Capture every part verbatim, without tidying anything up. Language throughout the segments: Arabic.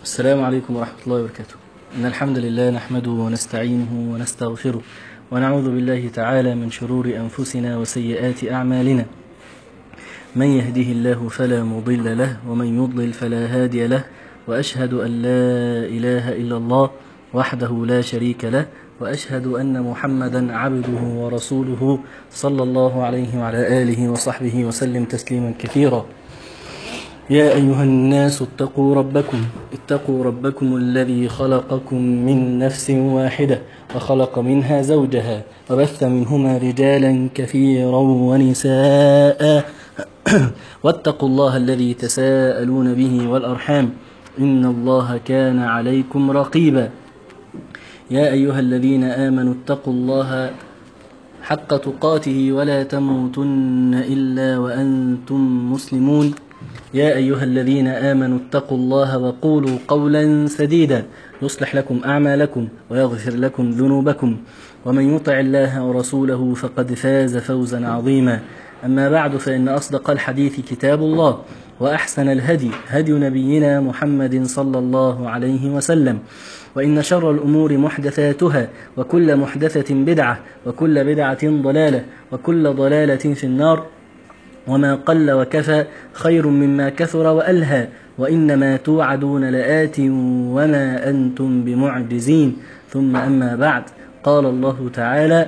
السلام عليكم ورحمة الله وبركاته. إن الحمد لله نحمده ونستعينه ونستغفره ونعوذ بالله تعالى من شرور أنفسنا وسيئات أعمالنا. من يهده الله فلا مضل له ومن يضلل فلا هادي له، وأشهد أن لا إله إلا الله وحده لا شريك له، وأشهد أن محمدا عبده ورسوله صلى الله عليه وعلى آله وصحبه وسلم تسليما كثيرا. يا أيها الناس اتقوا ربكم اتقوا ربكم الذي خلقكم من نفس واحدة وخلق منها زوجها وبث منهما رجالا كثيرا ونساء واتقوا الله الذي تساءلون به والأرحام إن الله كان عليكم رقيبا. يا أيها الذين آمنوا اتقوا الله حق تقاته ولا تموتن إلا وأنتم مسلمون. يا أيها الذين آمنوا اتقوا الله وقولوا قولا سديدا يصلح لكم أعمالكم ويغفر لكم ذنوبكم، ومن يطع الله ورسوله فقد فاز فوزا عظيما. أما بعد، فإن أصدق الحديث كتاب الله، وأحسن الهدي هدي نبينا محمد صلى الله عليه وسلم، وإن شر الأمور محدثاتها، وكل محدثة بدعة، وكل بدعة ضلالة، وكل ضلالة في النار. وما قل وكفى خير مما كثر وألهى، وإنما توعدون لآت وما أنتم بمعجزين. ثم أما بعد، قال الله تعالى: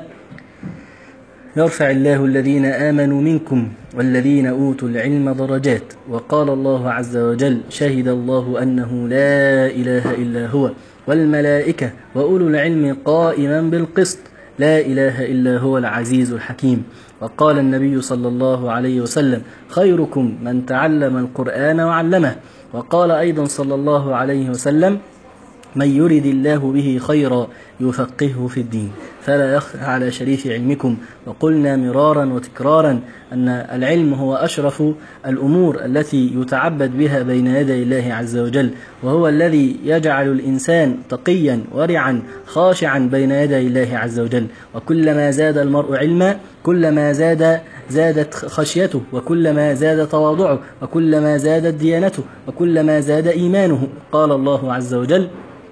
يرفع الله الذين آمنوا منكم والذين أوتوا العلم درجات. وقال الله عز وجل: شهد الله أنه لا إله إلا هو والملائكة وأولو العلم قائما بالقسط لا إله إلا هو العزيز الحكيم. وقال النبي صلى الله عليه وسلم: خيركم من تعلم القرآن وعلمه. وقال أيضا صلى الله عليه وسلم: من يرد الله به خيرا يفقهه في الدين. فلا يخفى على شريف علمكم. وقلنا مرارا وتكرارا أن العلم هو أشرف الأمور التي يتعبد بها بين يدي الله عز وجل، وهو الذي يجعل الإنسان تقيا ورعا خاشعا بين يدي الله عز وجل. وكلما زاد المرء علما كلما زاد زادت خشيته، وكلما زاد تواضعه، وكلما زادت ديانته، وكلما زاد إيمانه. قال الله عز وجل: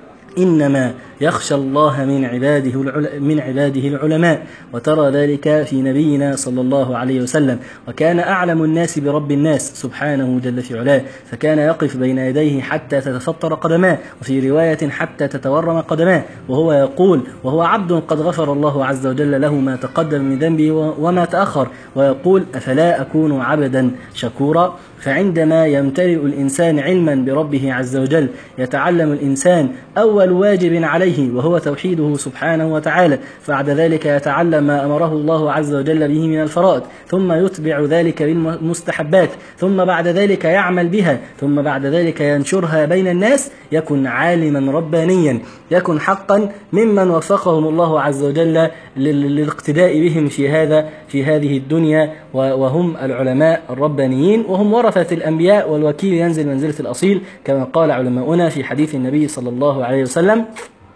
إنما يخشى الله من عباده من عباده العلماء. وترى ذلك في نبينا صلى الله عليه وسلم، وكان أعلم الناس برب الناس سبحانه جل في علاه، فكان يقف بين يديه حتى تتفطر قدماه، وفي رواية حتى تتورم قدماه، وهو يقول وهو عبد قد غفر الله عز وجل له ما تقدم من ذنبه وما تأخر، ويقول: أفلا أكون عبدا شكورا؟ فعندما يمتلئ الإنسان علما بربه عز وجل يتعلم الإنسان أول واجب عليه وهو توحيده سبحانه وتعالى، بعد ذلك يتعلم ما أمره الله عز وجل به من الفرائض، ثم يتبع ذلك بالمستحبات، ثم بعد ذلك يعمل بها، ثم بعد ذلك ينشرها بين الناس، يكن عالما ربانيا، يكن حقا ممن وفقهم الله عز وجل للاقتداء بهم في هذا في هذه الدنيا، وهم العلماء الربانيين، وهم ورثة الأنبياء، والوكيل ينزل منزلة الأصيل، كما قال علماؤنا في حديث النبي صلى الله عليه وسلم: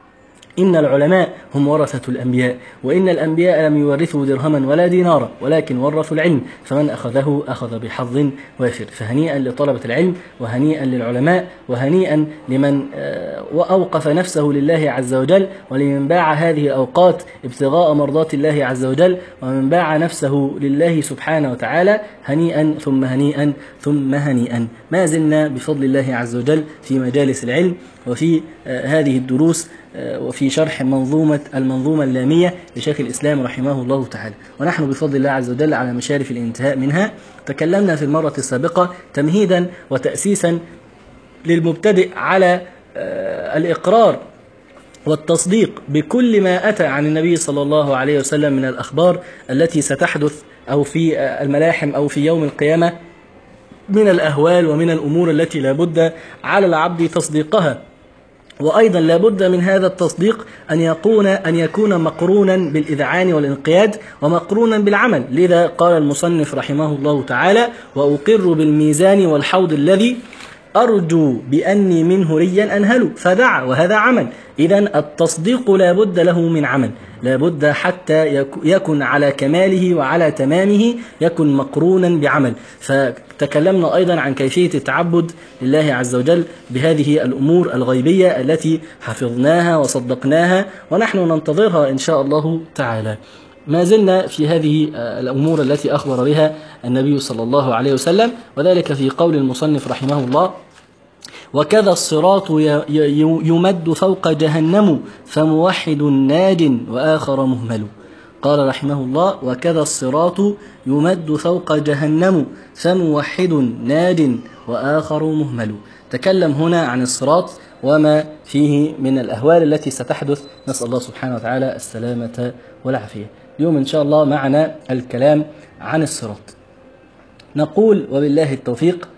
إن العلماء هم ورثة الأنبياء، وإن الأنبياء لم يورثوا درهما ولا دينارا ولكن ورثوا العلم، فمن أخذه أخذ بحظ وافر. فهنيئا لطلبة العلم، وهنيئا للعلماء، وهنيئا لمن أوقف نفسه لله عز وجل، ولمن باع هذه الأوقات ابتغاء مرضات الله عز وجل، ومن باع نفسه لله سبحانه وتعالى. هنيئا ثم هنيئا ثم هنيئا. ما زلنا بفضل الله عز وجل في مجالس العلم، وفي هذه الدروس، وفي شرح منظومة المنظومة اللامية لشيخ الإسلام رحمه الله تعالى، ونحن بفضل الله عز وجل على مشارف الانتهاء منها. تكلمنا في المرة السابقة تمهيدا وتأسيسا للمبتدئ على الإقرار والتصديق بكل ما أتى عن النبي صلى الله عليه وسلم من الأخبار التي ستحدث أو في الملاحم أو في يوم القيامة من الأهوال ومن الأمور التي لا بد على العبد تصديقها. وأيضا لا بد من هذا التصديق أن يكون أن يكون مقرونا بالإذعان والانقياد، ومقرونا بالعمل. لذا قال المصنف رحمه الله تعالى: وأقر بالميزان والحوض الذي أرجو بأني منه ريا أنهل، فدعا وهذا عمل. إذن التصديق لا بد له من عمل، لا بد حتى يكن على كماله وعلى تمامه يكن مقرونا بعمل. فتكلمنا أيضا عن كيفية التعبد لله عز وجل بهذه الأمور الغيبية التي حفظناها وصدقناها ونحن ننتظرها إن شاء الله تعالى. ما زلنا في هذه الأمور التي أخبر بها النبي صلى الله عليه وسلم، وذلك في قول المصنف رحمه الله: وكذا الصراط يمد فوق جهنم فموحد ناج وآخر مهمل. قال رحمه الله: وكذا الصراط يمد فوق جهنم فموحد ناج وآخر مهمل. تكلم هنا عن الصراط وما فيه من الأهوال التي ستحدث، نسأل الله سبحانه وتعالى السلامة والعافية. اليوم إن شاء الله معنا الكلام عن الصراط. نقول وبالله التوفيق: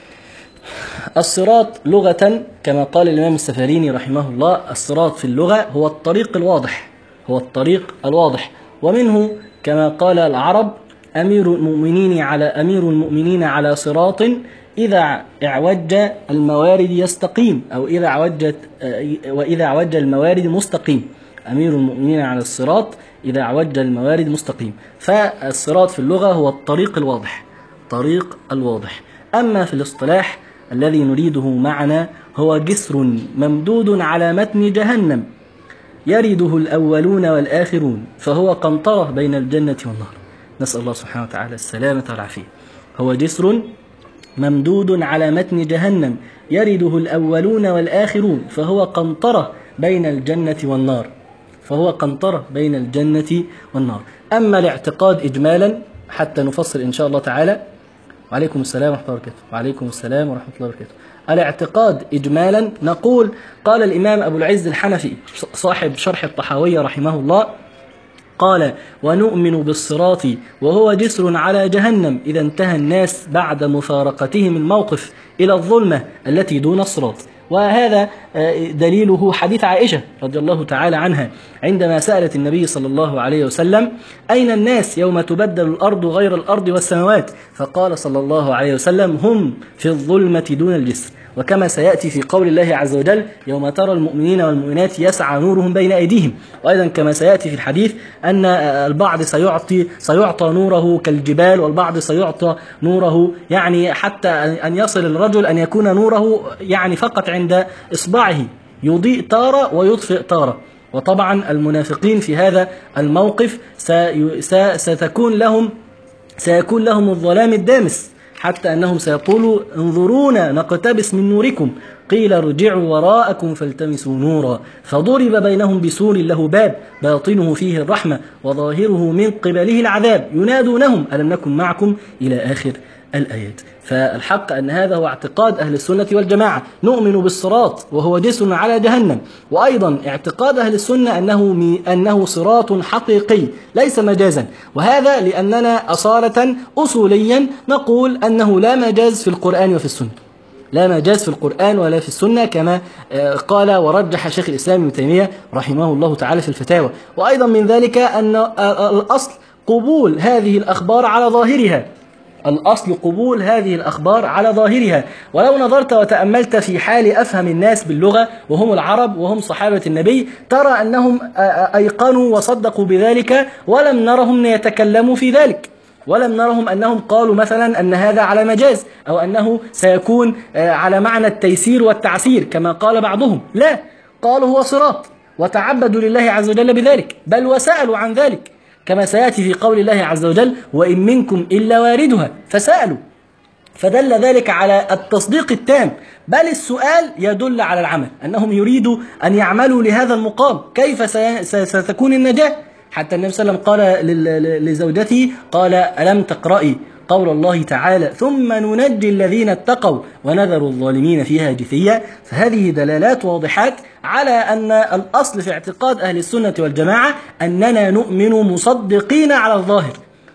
الصراط لغة كما قال الإمام السفاريني رحمه الله: الصراط في اللغة هو الطريق الواضح، هو الطريق الواضح. ومنه كما قال العرب: أمير المؤمنين على أمير المؤمنين على صراط إذا اعوج الموارد يستقيم، أو إذا اعوجت وإذا اعوج الموارد مستقيم. أمير المؤمنين على الصراط إذا اعوج الموارد مستقيم. فالصراط في اللغة هو الطريق الواضح، طريق الواضح. أما في الاصطلاح الذي نريده معنا هو جسر ممدود على متن جهنم يرده الأولون والآخرون، فهو قنطرة بين الجنة والنار. نسأل الله سبحانه وتعالى السلامة والعافية. هو جسر ممدود على متن جهنم يرده الأولون والآخرون، فهو قنطرة بين الجنة والنار، فهو قنطرة بين الجنة والنار. أما الاعتقاد إجمالا حتى نفصل إن شاء الله تعالى. وعليكم السلام ورحمة الله وبركاته. وعليكم السلام ورحمة الله وبركاته. الاعتقاد إجمالا نقول: قال الإمام أبو العز الحنفي صاحب شرح الطحاوية رحمه الله، قال: ونؤمن بالصراط وهو جسر على جهنم إذا انتهى الناس بعد مفارقتهم الموقف إلى الظلمة التي دون الصراط. وهذا دليله حديث عائشة رضي الله تعالى عنها عندما سألت النبي صلى الله عليه وسلم: أين الناس يوم تبدل الأرض غير الأرض والسماوات؟ فقال صلى الله عليه وسلم: هم في الظلمة دون الجسر. وكما سيأتي في قول الله عز وجل: يوم ترى المؤمنين والمؤمنات يسعى نورهم بين أيديهم. وأيضا كما سيأتي في الحديث أن البعض سيعطي سيعطى نوره كالجبال، والبعض سيعطى نوره يعني حتى أن يصل الرجل أن يكون نوره يعني فقط عند إصبعه، يضيء تارة ويطفئ تارة. وطبعا المنافقين في هذا الموقف ستكون لهم سيكون لهم الظلام الدامس، حتى أنهم سيقولوا: انظرونا نقتبس من نوركم، قيل ارجعوا وراءكم فالتمسوا نورا، فضرب بينهم بسور له باب باطنه فيه الرحمة وظاهره من قبله العذاب ينادونهم ألم نكن معكم إلى آخر الآيات. فالحق أن هذا هو اعتقاد أهل السنة والجماعة، نؤمن بالصراط وهو جسر على جهنم. وأيضا اعتقاد أهل السنة أنه أنه صراط حقيقي ليس مجازا، وهذا لأننا أصالة أصوليا نقول أنه لا مجاز في القرآن وفي السنة، لا مجاز في القرآن ولا في السنة، كما قال ورجح شيخ الإسلام ابن تيمية رحمه الله تعالى في الفتاوى. وأيضا من ذلك أن الأصل قبول هذه الأخبار على ظاهرها، الأصل قبول هذه الأخبار على ظاهرها. ولو نظرت وتأملت في حال أفهم الناس باللغة وهم العرب وهم صحابة النبي، ترى أنهم أيقنوا وصدقوا بذلك، ولم نرهم يتكلموا في ذلك، ولم نرهم أنهم قالوا مثلا أن هذا على مجاز، أو أنه سيكون على معنى التيسير والتعسير كما قال بعضهم. لا، قالوا هو صراط وتعبدوا لله عز وجل بذلك، بل وسألوا عن ذلك كما سيأتي في قول الله عز وجل: وإن منكم إلا واردها، فسألوا. فدل ذلك على التصديق التام، بل السؤال يدل على العمل، أنهم يريدوا أن يعملوا لهذا المقام. كيف ستكون النجاة؟ حتى النبي صلى الله عليه وسلم قال لزوجته: قال: ألم تقرأي قول الله تعالى: ثم ننجي الذين اتقوا ونذر الظالمين فيها جثيا؟ فهذه دلالات واضحات على أن الأصل في اعتقاد أهل السنة والجماعة أننا نؤمن مصدقين على الظاهر،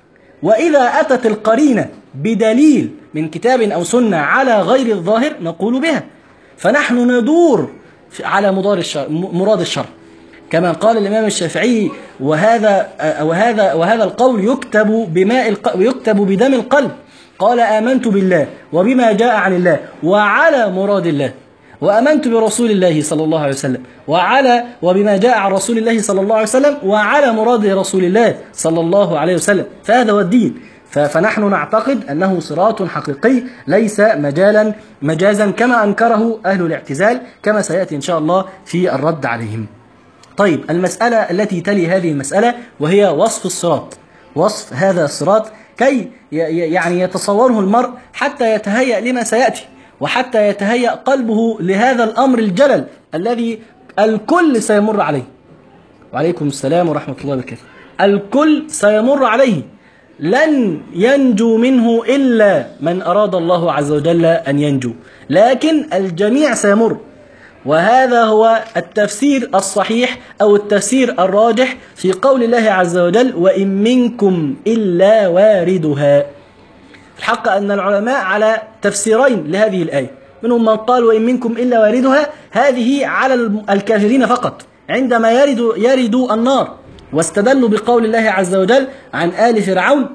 وإذا أتت القرينة بدليل من كتاب أو سنة على غير الظاهر نقول بها. فنحن ندور على مراد الشرع، كما قال الإمام الشافعي: وهذا وهذا وهذا القول يكتب بماء القلب، يكتب بدم القلب. قال آمنت بالله وبما جاء عن الله وعلى مراد الله، وآمنت برسول الله صلى الله عليه وسلم وعلى وبما جاء عن رسول الله صلى الله عليه وسلم وعلى مراد رسول الله صلى الله عليه وسلم، فهذا هو الدين. فنحن نعتقد أنه صراط حقيقي ليس مجالا مجازا كما أنكره أهل الاعتزال، كما سيأتي إن شاء الله في الرد عليهم. طيب، المسألة التي تلي هذه المسألة وهي وصف الصراط، وصف هذا الصراط كي يعني يتصوره المرء حتى يتهيأ لما سيأتي، وحتى يتهيأ قلبه لهذا الأمر الجلل الذي الكل سيمر عليه. وعليكم السلام ورحمة الله وبركاته. الكل سيمر عليه، لن ينجو منه إلا من أراد الله عز وجل أن ينجو، لكن الجميع سيمر. وهذا هو التفسير الصحيح أو التفسير الراجح في قول الله عز وجل: وإن منكم إلا واردها. الحق أن العلماء على تفسيرين لهذه الآية، منهم من قال وإن منكم إلا واردها، هذه على الكافرين فقط عندما يردوا يردوا النار، واستدلوا بقول الله عز وجل عن آل فرعون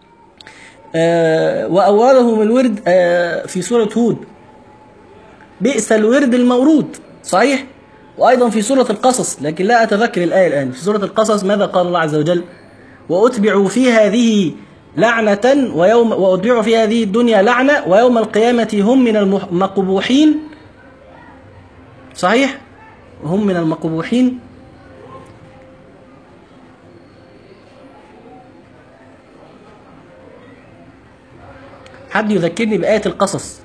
آه وأوردهم الورد آه في سورة هود: بئس الورد المورود، صحيح؟ وأيضا في سورة القصص، لكن لا أتذكر الآية الآن. في سورة القصص ماذا قال الله عز وجل؟ وأتبعوا في هذه لعنة ويوم وأتبعوا في هذه الدنيا لعنة ويوم القيامة هم من المقبوحين، صحيح؟ هم من المقبوحين. حد يذكرني بآية القصص.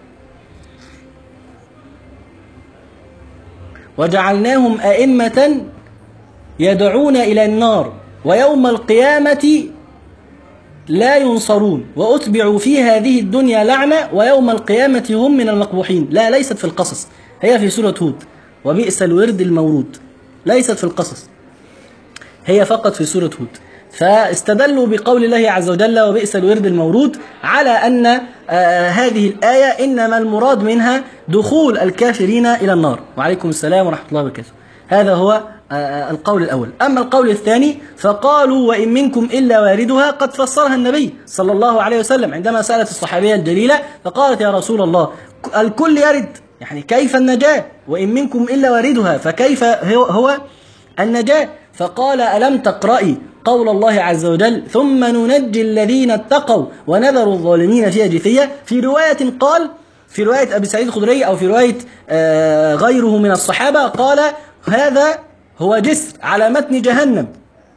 وجعلناهم أئمة يدعون إلى النار ويوم القيامة لا ينصرون وأتبعوا في هذه الدنيا لعنة ويوم القيامة هم من المقبوحين. لا، ليست في القصص، هي في سورة هود. وبئس الورد المورود، ليست في القصص، هي فقط في سورة هود. فاستدلوا بقول الله عز وجل وبئس الورد المورود على أن آه هذه الآية إنما المراد منها دخول الكافرين إلى النار. وعليكم السلام ورحمة الله وبركاته. هذا هو آه القول الأول. أما القول الثاني فقالوا وإن منكم إلا واردها، قد فسرها النبي صلى الله عليه وسلم عندما سألت الصحابية الجليلة فقالت: يا رسول الله، الكل يرد، يعني كيف النجاة؟ وإن منكم إلا واردها، فكيف هو, هو النجاة؟ فقال: ألم تقرأي قول الله عز وجل: ثم ننجي الذين اتقوا ونذر الظالمين فيها جثية؟ في رواية قال، في رواية أبي سعيد الخدري أو في رواية آه غيره من الصحابة، قال: هذا هو جسر على متن جهنم.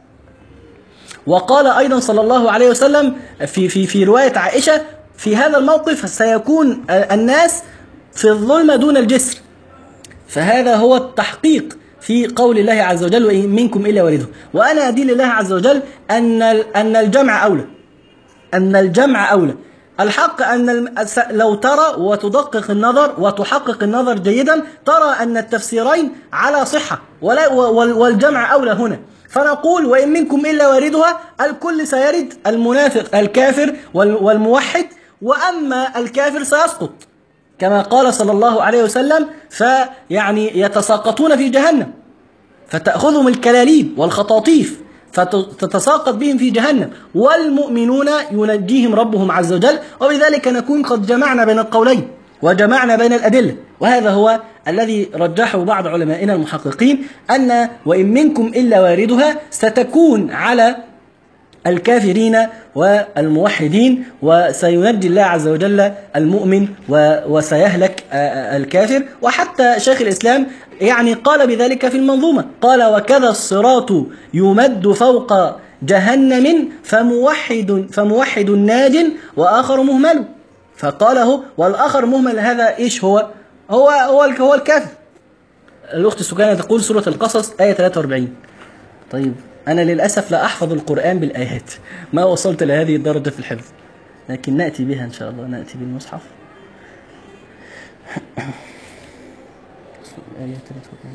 وقال أيضا صلى الله عليه وسلم في في في رواية عائشة: في هذا الموقف سيكون الناس في الظلمة دون الجسر. فهذا هو التحقيق في قول الله عز وجل وإن منكم إلا واردها. وأنا أدين الله عز وجل أن أن الجمع أولى، أن الجمع أولى. الحق أن لو ترى وتدقق النظر وتحقق النظر جيدا ترى أن التفسيرين على صحة، والجمع أولى هنا. فنقول وإن منكم إلا واردها، الكل سيرد، المنافق الكافر والموحد، وأما الكافر سيسقط كما قال صلى الله عليه وسلم: فيعني يتساقطون في جهنم فتأخذهم الكلاليب والخطاطيف فتتساقط بهم في جهنم، والمؤمنون ينجيهم ربهم عز وجل. وبذلك نكون قد جمعنا بين القولين وجمعنا بين الأدلة. وهذا هو الذي رجحه بعض علمائنا المحققين، أن وإن منكم إلا واردها ستكون على الكافرين والموحدين، وسينجي الله عز وجل المؤمن وسيهلك الكافر. وحتى شيخ الإسلام يعني قال بذلك في المنظومة، قال: وكذا الصراط يمد فوق جهنم فموحد فموحد ناج وآخر مهمل. فقاله والآخر مهمل، هذا إيش هو؟ هو هو هو الكافر. الأخت سكانة تقول سورة القصص آية ثلاثة وأربعين. طيب، أنا للأسف لا أحفظ القرآن بالآيات، ما وصلت لهذه الدرجة في الحفظ، لكن نأتي بها إن شاء الله، نأتي بالمصحف. آية ثلاثة وأربعين.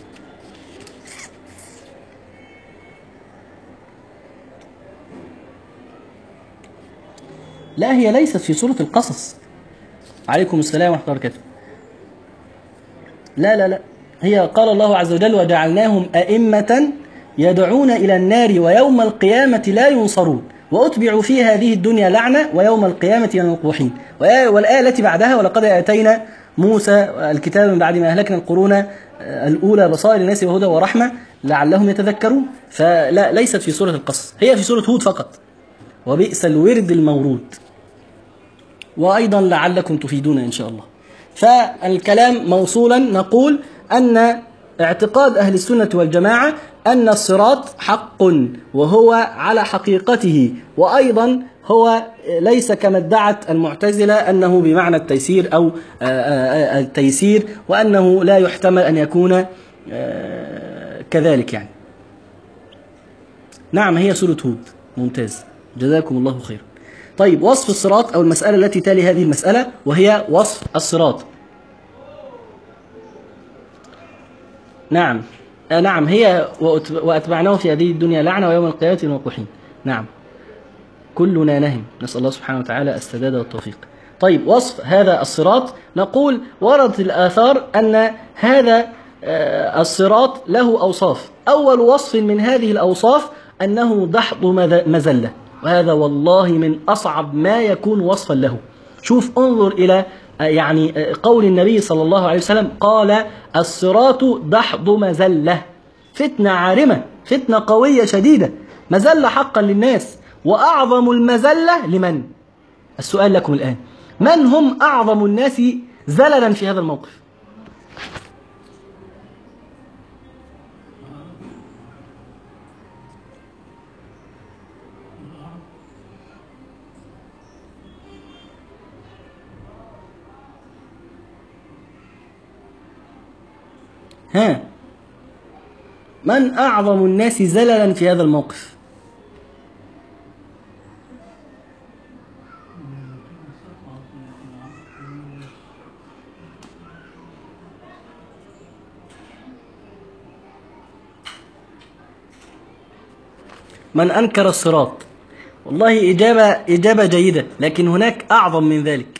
لا، هي ليست في سورة القصص. عليكم السلام ورحمة الله وبركاته. لا لا لا، هي قال الله عز وجل: وجعلناهم أئمة يدعون إلى النار ويوم القيامة لا ينصرون وأتبعوا في هذه الدنيا لعنة ويوم القيامة ينقوحين. والآية التي بعدها ولقد آتينا موسى الكتاب من بعد ما أهلكنا القرون الأولى بصائر للناس وهدى ورحمة لعلهم يتذكرون. فلا ليست في سورة القصص، هي في سورة هود فقط. وبئس الورد المورود، وأيضا لعلكم تفيدون إن شاء الله. فالكلام موصولا، نقول أن اعتقاد أهل السنة والجماعة أن الصراط حق وهو على حقيقته، وأيضا هو ليس كما ادعت المعتزلة أنه بمعنى التيسير أو التيسير، وأنه لا يحتمل أن يكون كذلك يعني. نعم هي سورة هود. ممتاز، جزاكم الله خيرا. طيب، وصف الصراط أو المسألة التي تلي هذه المسألة وهي وصف الصراط. نعم آه نعم هي وأتبعناه في هذه الدنيا لعنة ويوم القيامة ينقوحين. نعم كلنا نهم، نسأل الله سبحانه وتعالى السداد والتوفيق. طيب، وصف هذا الصراط، نقول وردت الآثار أن هذا آه الصراط له أوصاف. أول وصف من هذه الأوصاف أنه دحض مزلة، وهذا والله من أصعب ما يكون وصفا له. شوف، انظر إلى يعني قول النبي صلى الله عليه وسلم، قال الصراط دحض مزلة، فتنة عارمة، فتنة قوية شديدة، مزلة حقا للناس. وأعظم المزلة لمن؟ السؤال لكم الآن، من هم أعظم الناس زللا في هذا الموقف؟ ها، من أعظم الناس زللا في هذا الموقف؟ من أنكر الصراط. والله إجابة إجابة جيدة، لكن هناك أعظم من ذلك.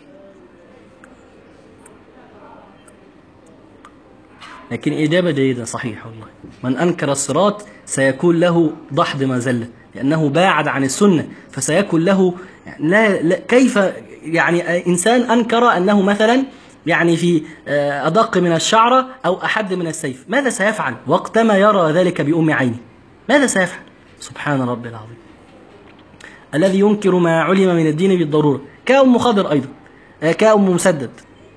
لكن إجابة جيدة صحيح والله. من أنكر الصراط سيكون له ضحض مزلة، لأنه باعد عن السنة، فسيكون له لا, لا كيف يعني إنسان أنكر أنه مثلا يعني في أدق من الشعرة أو أحد من السيف، ماذا سيفعل وقتما يرى ذلك بأم عينه؟ ماذا سيفعل؟ سبحان ربي العظيم. الذي ينكر ما علم من الدين بالضرورة، كأم خضر أيضا، كأم مسدد.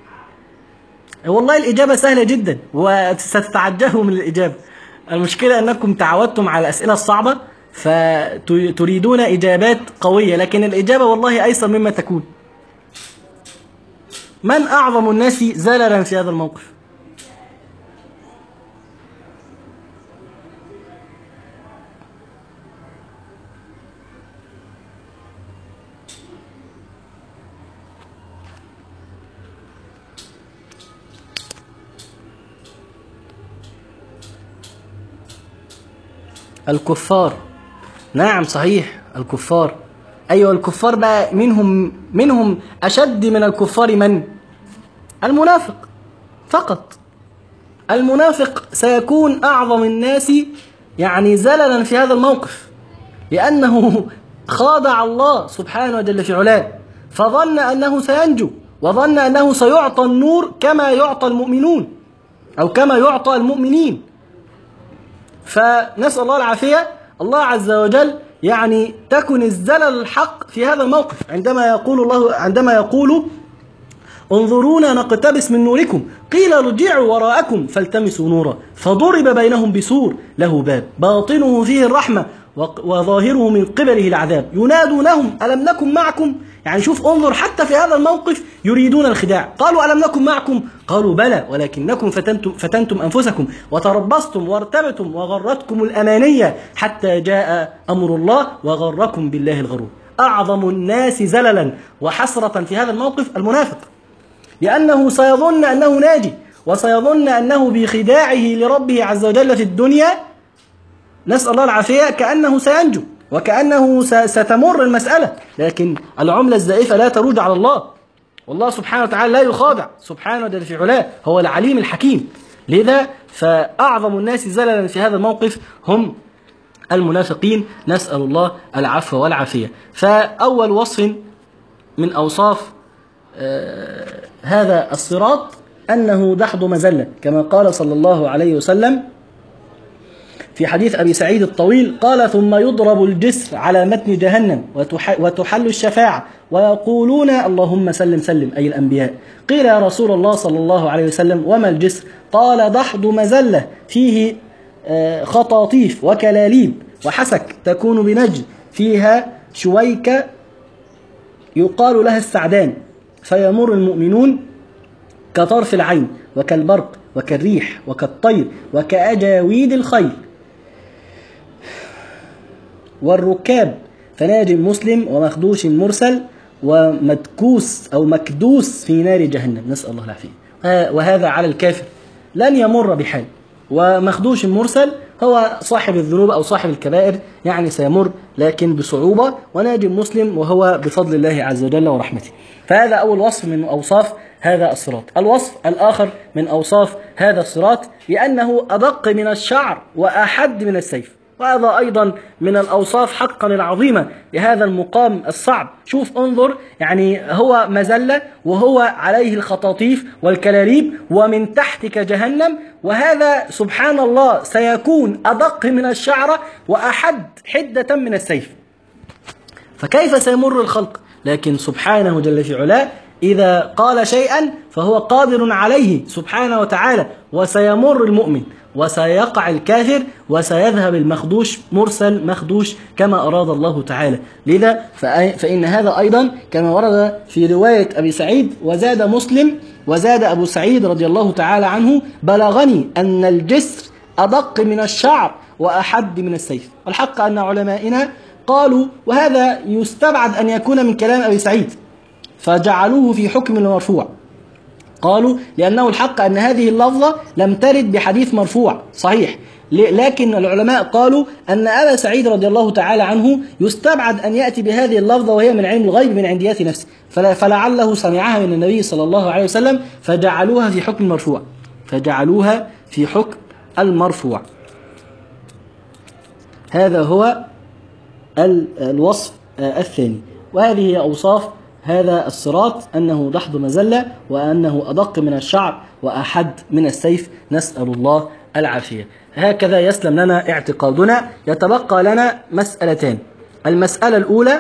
والله الإجابة سهلة جدا وستتعجبوا من الإجابة. المشكلة أنكم تعودتم على الأسئلة الصعبة فتريدون إجابات قوية، لكن الإجابة والله أيسر مما تكون. من أعظم الناس زللا في هذا الموقف؟ الكفار. نعم صحيح، الكفار. أيوة الكفار بقى، منهم منهم أشد من الكفار من؟ المنافق فقط. المنافق سيكون أعظم الناس يعني زللا في هذا الموقف، لأنه خادع الله سبحانه وجل في علاه، فظن أنه سينجو، وظن أنه سيعطى النور كما يعطى المؤمنون أو كما يعطى المؤمنين. فنسأل الله العافية. الله عز وجل يعني تكن الزلل الحق في هذا الموقف، عندما يقول الله عندما يقول انظرونا نقتبس من نوركم قيل ارجعوا وراءكم فالتمسوا نورا فضرب بينهم بسور له باب باطنه فيه الرحمة وظاهره من قبله العذاب ينادونهم ألم نكن معكم. يعني شوف، انظر حتى في هذا الموقف يريدون الخداع. قالوا ألم نكن معكم؟ قالوا بلى ولكنكم فتنتم, فتنتم أنفسكم وتربصتم وارتبتم وغرتكم الأمانية حتى جاء أمر الله وغركم بالله الغرور. أعظم الناس زللا وحسرة في هذا الموقف المنافق، لأنه سيظن أنه ناجي، وسيظن أنه بخداعه لربه عز وجل في الدنيا، نسأل الله العافية، كأنه سينجو وكأنه ستمر المسألة. لكن العملة الزائفة لا تروج على الله، والله سبحانه وتعالى لا يخادع سبحانه وتعالى في علاه، هو العليم الحكيم. لذا فأعظم الناس زللا في هذا الموقف هم المنافقين، نسأل الله العفو والعافية. فأول وصف من أوصاف آه هذا الصراط أنه دحض مزلة، كما قال صلى الله عليه وسلم في حديث أبي سعيد الطويل قال: ثم يضرب الجسر على متن جهنم وتحل الشفاعة ويقولون اللهم سلم سلم، أي الأنبياء. قيل يا رسول الله صلى الله عليه وسلم وما الجسر؟ قال: دحض مزلة فيه خطاطيف وكلاليب وحسك تكون بنجد، فيها شويكة يقال لها السعدان، فيمر المؤمنون كطرف العين وكالبرق وكالريح وكالطير وكأجاويد الخيل، والركاب فناج مسلم ومخدوش مرسل ومدكوس أو مكدوس في نار جهنم، نسأل الله العافية. وهذا على الكافر لن يمر بحال. ومخدوش مرسل هو صاحب الذنوب أو صاحب الكبائر، يعني سيمر لكن بصعوبة، وناج مسلم وهو بفضل الله عز وجل ورحمته. فهذا أول وصف من أوصاف هذا الصراط. الوصف الآخر من أوصاف هذا الصراط بأنه أدق من الشعر وأحد من السيف، وهذا أيضا من الأوصاف حقا العظيمة لهذا المقام الصعب. شوف انظر، يعني هو مزلة وهو عليه الخطاطيف والكلاليب ومن تحتك جهنم، وهذا سبحان الله سيكون أدق من الشعرة وأحد حدة من السيف. فكيف سيمر الخلق؟ لكن سبحانه جل في علاه إذا قال شيئا فهو قادر عليه سبحانه وتعالى، وسيمر المؤمن وسيقع الكافر وسيذهب المخدوش مرسل مخدوش كما أراد الله تعالى. لذا فإن هذا أيضا كما ورد في رواية أبي سعيد، وزاد مسلم وزاد أبو سعيد رضي الله تعالى عنه: بلغني أن الجسر أدق من الشعر وأحد من السيف. والحق أن علمائنا قالوا، وهذا يستبعد أن يكون من كلام أبي سعيد، فجعلوه في حكم المرفوع. قالوا لأنه الحق أن هذه اللفظة لم ترد بحديث مرفوع صحيح، لكن العلماء قالوا أن أبا سعيد رضي الله تعالى عنه يستبعد أن يأتي بهذه اللفظة وهي من علم الغيب من عنديات نفسه، فلعله سمعها من النبي صلى الله عليه وسلم فجعلوها في حكم المرفوع فجعلوها في حكم المرفوع. هذا هو الوصف الثاني. وهذه هي أوصاف هذا الصراط، أنه دحض مزلة وأنه أدق من الشعر وأحد من السيف، نسأل الله العافية. هكذا يسلم لنا اعتقادنا. يتبقى لنا مسألتان. المسألة الأولى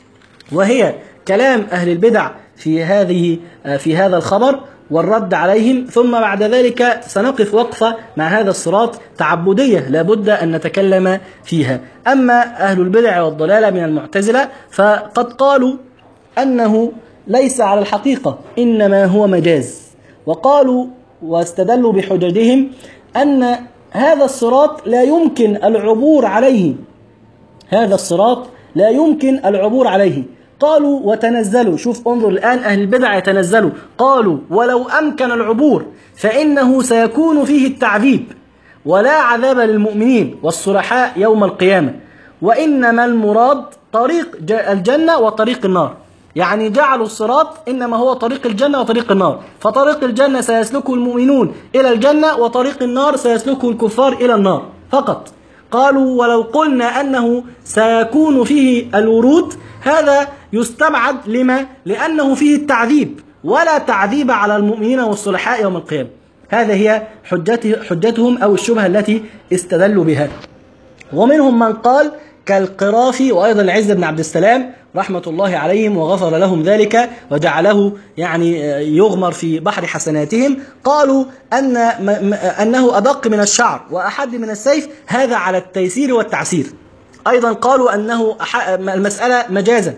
وهي كلام أهل البدع في هذه في هذا الخبر والرد عليهم، ثم بعد ذلك سنقف وقفة مع هذا الصراط تعبدية لابد أن نتكلم فيها. أما أهل البدع والضلالة من المعتزلة فقد قالوا أنه ليس على الحقيقة إنما هو مجاز، وقالوا واستدلوا بحججهم أن هذا الصراط لا يمكن العبور عليه هذا الصراط لا يمكن العبور عليه قالوا وتنزلوا. شوف انظر الآن أهل البدع يتنزلوا، قالوا ولو أمكن العبور فإنه سيكون فيه التعذيب ولا عذاب للمؤمنين والصلحاء يوم القيامة، وإنما المراد طريق الجنة وطريق النار. يعني جعلوا الصراط إنما هو طريق الجنة وطريق النار، فطريق الجنة سيسلكه المؤمنون إلى الجنة، وطريق النار سيسلكه الكفار إلى النار فقط. قالوا ولو قلنا أنه سيكون فيه الورود هذا يستبعد، لما؟ لأنه فيه التعذيب ولا تعذيب على المؤمنين والصلحاء يوم القيامة. هذا هي حجتهم أو الشبهة التي استدلوا بها. ومنهم من قال كالقرافي وأيضا العز بن عبد السلام رحمة الله عليهم وغفر لهم ذلك وجعله يعني يغمر في بحر حسناتهم، قالوا أن أنه أدق من الشعر وأحد من السيف، هذا على التيسير والتعسير. أيضا قالوا أنه المسألة مجازا،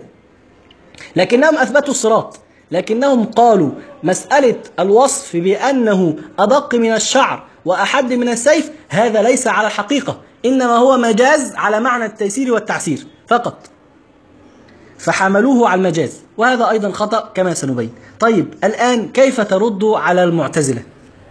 لكنهم أثبتوا الصراط، لكنهم قالوا مسألة الوصف بأنه أدق من الشعر وأحد من السيف هذا ليس على الحقيقة، إنما هو مجاز على معنى التيسير والتعسير فقط، فحملوه على المجاز، وهذا أيضا خطأ كما سنبين. طيب الآن كيف ترد على المعتزلة؟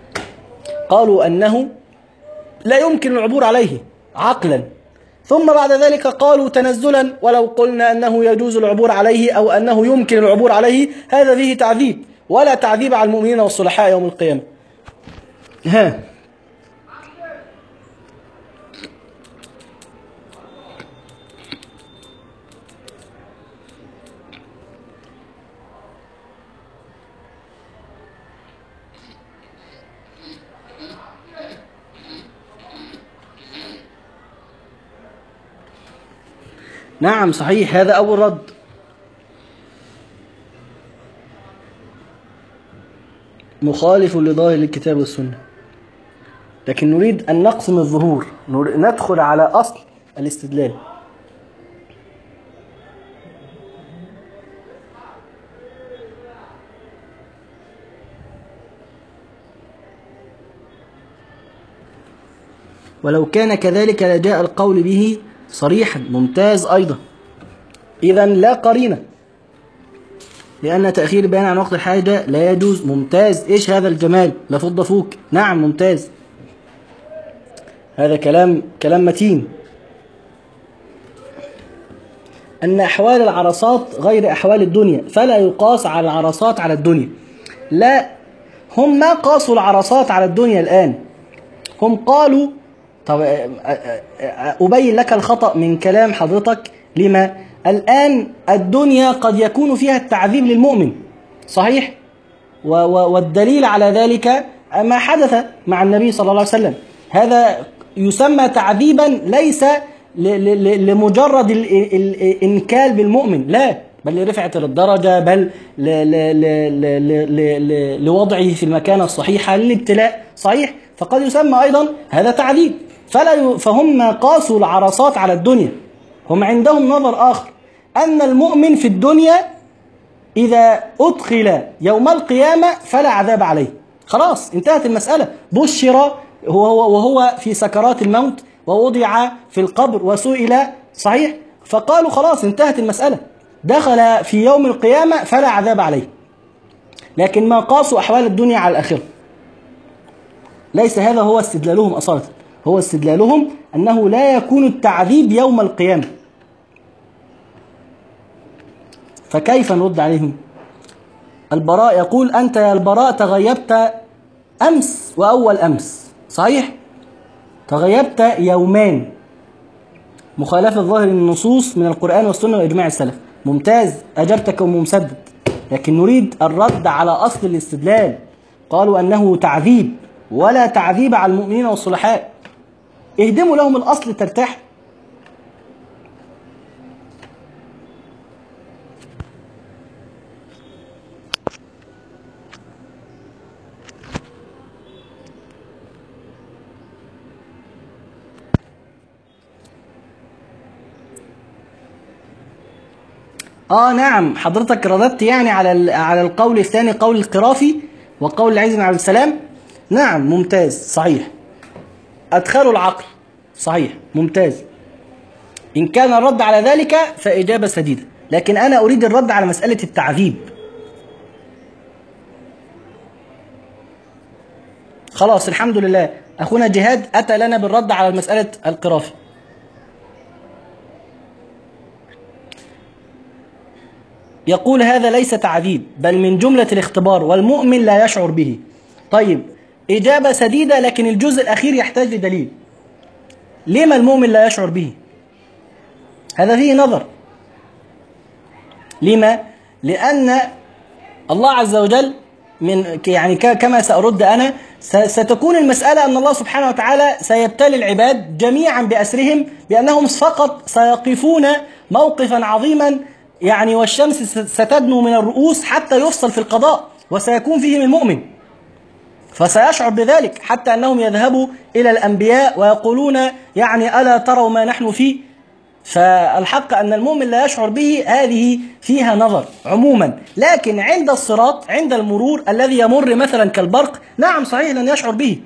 قالوا أنه لا يمكن العبور عليه عقلا، ثم بعد ذلك قالوا تنزلا ولو قلنا أنه يجوز العبور عليه أو أنه يمكن العبور عليه هذا فيه تعذيب ولا تعذيب على المؤمنين والصلحاء يوم القيامة. ها نعم صحيح، هذا أول رد. مخالف لظاهر الكتاب والسنة، لكن نريد أن نقسم الظهور، ندخل على أصل الاستدلال. ولو كان كذلك لجاء القول به صريحا. ممتاز أيضا. إذا لا قرينة، لأن تأخير البيان عن وقت الحاجة لا يجوز. ممتاز. إيش هذا الجمال؟ لا فض فوق. نعم ممتاز، هذا كلام كلام متين. أن أحوال العرصات غير أحوال الدنيا، فلا يقاس على العرصات على الدنيا. لا، هم ما قاسوا العرصات على الدنيا الآن. هم قالوا، طب أبين لك الخطأ من كلام حضرتك. لما؟ الآن الدنيا قد يكون فيها التعذيب للمؤمن، صحيح؟ والدليل على ذلك ما حدث مع النبي صلى الله عليه وسلم. هذا يسمى تعذيبا ليس لمجرد الإنكال بالمؤمن، لا، بل لرفعة الدرجة، بل لوضعه في المكانة الصحيحة للابتلاء، صحيح؟ فقد يسمى أيضا هذا تعذيب. فلا ي... فهم قاسوا العرصات على الدنيا. هم عندهم نظر آخر، أن المؤمن في الدنيا إذا أدخل يوم القيامة فلا عذاب عليه. خلاص انتهت المسألة. بشر هو وهو في سكرات الموت ووضع في القبر وسئل، صحيح؟ فقالوا خلاص انتهت المسألة، دخل في يوم القيامة فلا عذاب عليه. لكن ما قاسوا أحوال الدنيا على الآخرة. ليس هذا هو استدلالهم أصالة. هو استدلالهم أنه لا يكون التعذيب يوم القيامة. فكيف نرد عليهم؟ البراء يقول: أنت يا البراء تغيبت أمس وأول أمس، صحيح؟ تغيبت يومان، مخالفة ظاهر النصوص من القرآن والسنة وإجماع السلف. ممتاز، أجبتك ومسدد. لكن نريد الرد على أصل الاستدلال. قالوا أنه تعذيب، ولا تعذيب على المؤمنين والصلحاء. اهدموا لهم الأصل ترتاح. اه نعم، حضرتك رددت يعني على على القول الثاني، قول القرافي وقول العز بن عبد السلام. نعم ممتاز، صحيح، أدخلوا العقل، صحيح، ممتاز. إن كان الرد على ذلك فإجابة سديدة، لكن أنا أريد الرد على مسألة التعذيب. خلاص الحمد لله، أخونا جهاد أتى لنا بالرد على مسألة القرافي. يقول هذا ليس تعذيب، بل من جملة الاختبار، والمؤمن لا يشعر به. طيب، إجابة سديدة، لكن الجزء الأخير يحتاج لدليل. لما المؤمن لا يشعر به؟ هذا فيه نظر. لما؟ لأن الله عز وجل من يعني كما سأرد أنا، ستكون المسألة أن الله سبحانه وتعالى سيبتلي العباد جميعا بأسرهم، بأنهم فقط سيقفون موقفا عظيما يعني، والشمس ستدنو من الرؤوس حتى يفصل في القضاء، وسيكون فيهم المؤمن، فسيشعر بذلك، حتى أنهم يذهبوا إلى الأنبياء ويقولون يعني ألا تروا ما نحن فيه. فالحق أن المؤمن لا يشعر به، هذه فيها نظر عموما. لكن عند الصراط، عند المرور الذي يمر مثلا كالبرق، نعم صحيح لن يشعر به.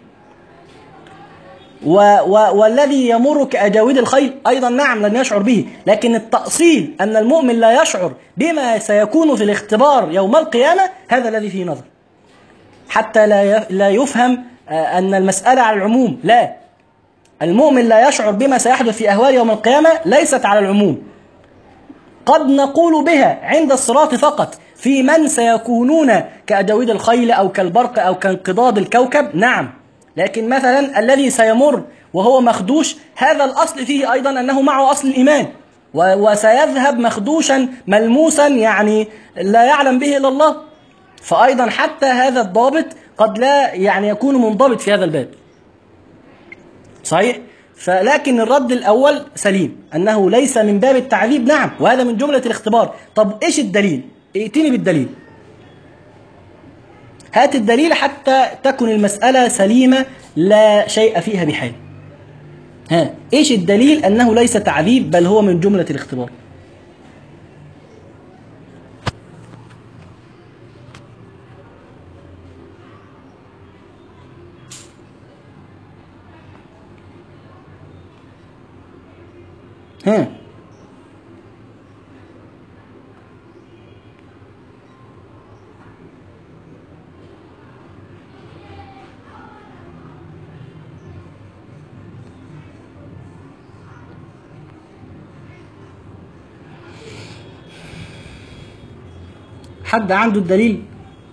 و و والذي يمر كأجاويد الخيل أيضا نعم لن يشعر به. لكن التأصيل أن المؤمن لا يشعر بما سيكون في الاختبار يوم القيامة، هذا الذي فيه نظر، حتى لا لا يفهم أن المسألة على العموم. لا، المؤمن لا يشعر بما سيحدث في أهوال يوم القيامة ليست على العموم. قد نقول بها عند الصراط فقط في من سيكونون كأجاويد الخيل أو كالبرق أو كانقضاض الكوكب، نعم. لكن مثلا الذي سيمر وهو مخدوش، هذا الأصل فيه أيضا أنه معه أصل الإيمان، وسيذهب مخدوشا ملموسا يعني لا يعلم به إلا الله. فأيضا حتى هذا الضابط قد لا يعني يكون منضبط في هذا الباب، صحيح. فلكن الرد الأول سليم، أنه ليس من باب التعذيب، نعم، وهذا من جملة الاختبار. طب إيش الدليل؟ ائتني بالدليل، هات الدليل حتى تكن المسألة سليمة لا شيء فيها بحال. ها، إيش الدليل أنه ليس تعذيب بل هو من جملة الاختبار؟ ها، حد عنده الدليل؟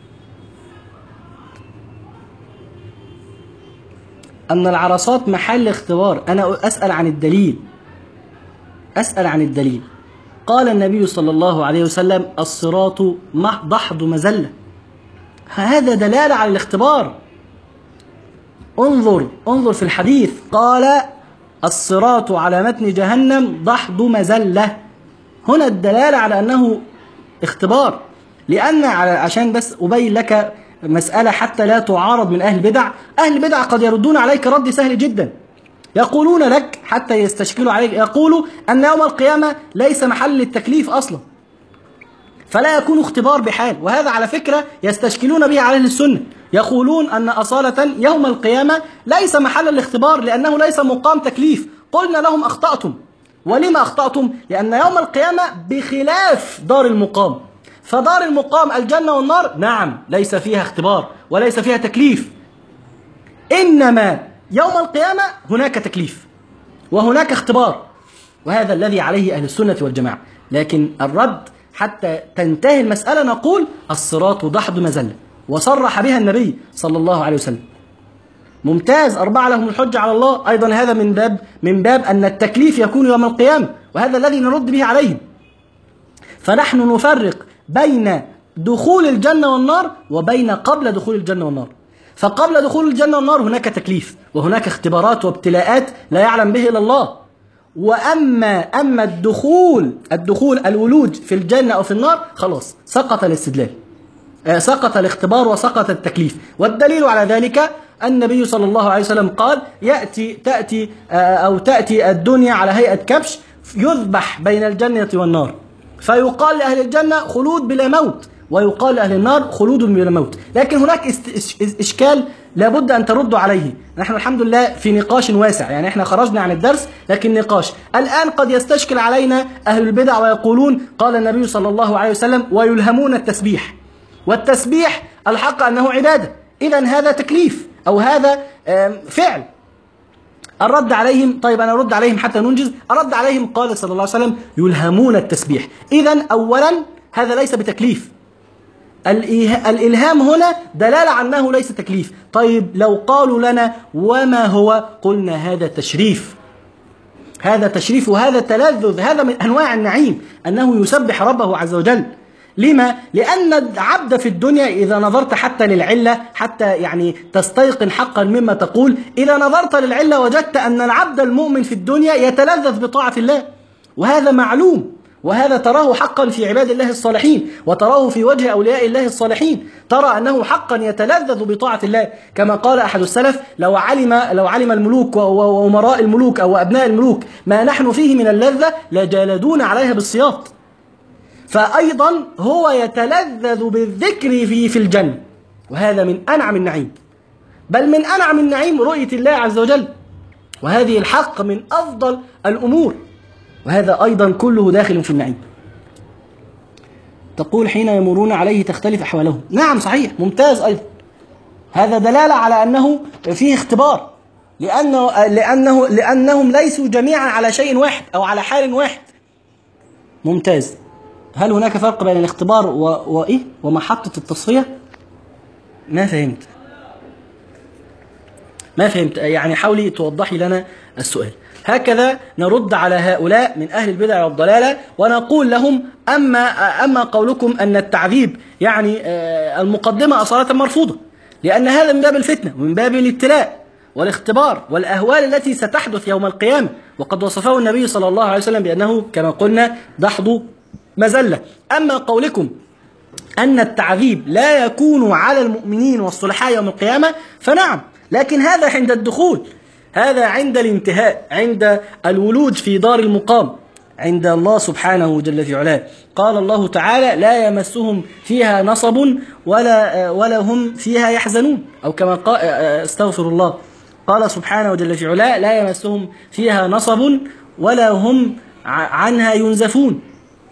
أن العرصات محل اختبار. أنا أسأل عن الدليل، أسأل عن الدليل. قال النبي صلى الله عليه وسلم: الصراط دحض مزلة. هذا دلالة على الاختبار. انظر انظر في الحديث، قال: الصراط على متن جهنم دحض مزلة. هنا الدلالة على أنه اختبار. لأن عشان بس أبين لك مسألة حتى لا تعارض من أهل البدع. أهل البدع قد يردون عليك رد سهل جدا، يقولون لك حتى يستشكلوا عليك، يقولوا أن يوم القيامة ليس محل للتكليف أصلا، فلا يكون اختبار بحال. وهذا على فكرة يستشكلون به على أهل السنة، يقولون أن أصالة يوم القيامة ليس محل الاختبار لأنه ليس مقام تكليف. قلنا لهم: أخطأتم. ولما أخطأتم؟ لأن يوم القيامة بخلاف دار المقام. فدار المقام الجنة والنار نعم ليس فيها اختبار وليس فيها تكليف، إنما يوم القيامة هناك تكليف وهناك اختبار، وهذا الذي عليه أهل السنة والجماعة. لكن الرد حتى تنتهي المسألة نقول: الصراط دحض مزلة، وصرح بها النبي صلى الله عليه وسلم. ممتاز، أربعة لهم الحجة على الله. أيضا هذا من باب من باب أن التكليف يكون يوم القيامة، وهذا الذي نرد به عليهم. فنحن نفرق بين دخول الجنة والنار وبين قبل دخول الجنة والنار. فقبل دخول الجنة والنار هناك تكليف وهناك اختبارات وابتلاءات لا يعلم به إلا الله. وأما أما الدخول الدخول الولوج في الجنة أو في النار خلاص سقط الاستدلال، آه سقط الاختبار وسقط التكليف. والدليل على ذلك النبي صلى الله عليه وسلم قال: يأتي تأتي آه أو تأتي الدنيا على هيئة كبش يذبح بين الجنة والنار، فيقال لأهل الجنة خلود بلا موت، ويقال لأهل النار خلود بلا موت. لكن هناك إشكال لابد أن تردوا عليه. نحن الحمد لله في نقاش واسع، يعني احنا خرجنا عن الدرس لكن نقاش. الآن قد يستشكل علينا أهل البدع ويقولون: قال النبي صلى الله عليه وسلم: ويلهمون التسبيح. والتسبيح الحق أنه عبادة، إذن هذا تكليف أو هذا فعل. الرد عليهم، طيب أنا أرد عليهم حتى ننجز. الرد عليهم قال صلى الله عليه وسلم: يلهمون التسبيح. إذن أولا هذا ليس بتكليف. الإلهام هنا دلالة على أنه ليس تكليف. طيب لو قالوا لنا: وما هو؟ قلنا: هذا تشريف، هذا تشريف وهذا تلذذ، هذا من أنواع النعيم أنه يسبح ربه عز وجل. لما؟ لأن العبد في الدنيا إذا نظرت حتى للعلة، حتى يعني تستيقن حقا مما تقول، إذا نظرت للعلة وجدت أن العبد المؤمن في الدنيا يتلذذ بطاعة الله، وهذا معلوم، وهذا تراه حقا في عباد الله الصالحين، وتراه في وجه أولياء الله الصالحين، ترى أنه حقا يتلذذ بطاعة الله. كما قال أحد السلف: لو علم لو علم الملوك وأمراء الملوك أو أبناء الملوك ما نحن فيه من اللذة لجالدون عليها بالسياط. فأيضا هو يتلذذ بالذكر في في الجنة، وهذا من أنعم النعيم، بل من أنعم النعيم رؤية الله عز وجل، وهذه الحق من أفضل الأمور، وهذا أيضا كله داخل في النعيم. تقول: حين يمرون عليه تختلف أحوالهم. نعم صحيح، ممتاز. أيضا هذا دلالة على أنه فيه اختبار، لأنه لأنه لأنهم ليسوا جميعا على شيء واحد أو على حال واحد. ممتاز. هل هناك فرق بين الاختبار و... وإيه ومحطة التصفية؟ ما فهمت ما فهمت يعني حاولي توضحي لنا السؤال. هكذا نرد على هؤلاء من أهل البدع والضلالة ونقول لهم: أما أما قولكم أن التعذيب يعني المقدمة أصالة مرفوضة، لأن هذا من باب الفتنة ومن باب الابتلاء، والاختبار والأهوال التي ستحدث يوم القيامة، وقد وصفه النبي صلى الله عليه وسلم بأنه كما قلنا دحض مزلة. أما قولكم أن التعذيب لا يكون على المؤمنين والصلحاء يوم القيامة فنعم، لكن هذا عند الدخول، هذا عند الانتهاء، عند الولوج في دار المقام عند الله سبحانه جل في علاه. قال الله تعالى لا يمسهم فيها نصب ولا ولا هم فيها يحزنون، أو كما قال استغفر الله، قال سبحانه جل في علاه لا يمسهم فيها نصب ولا هم عنها ينزفون.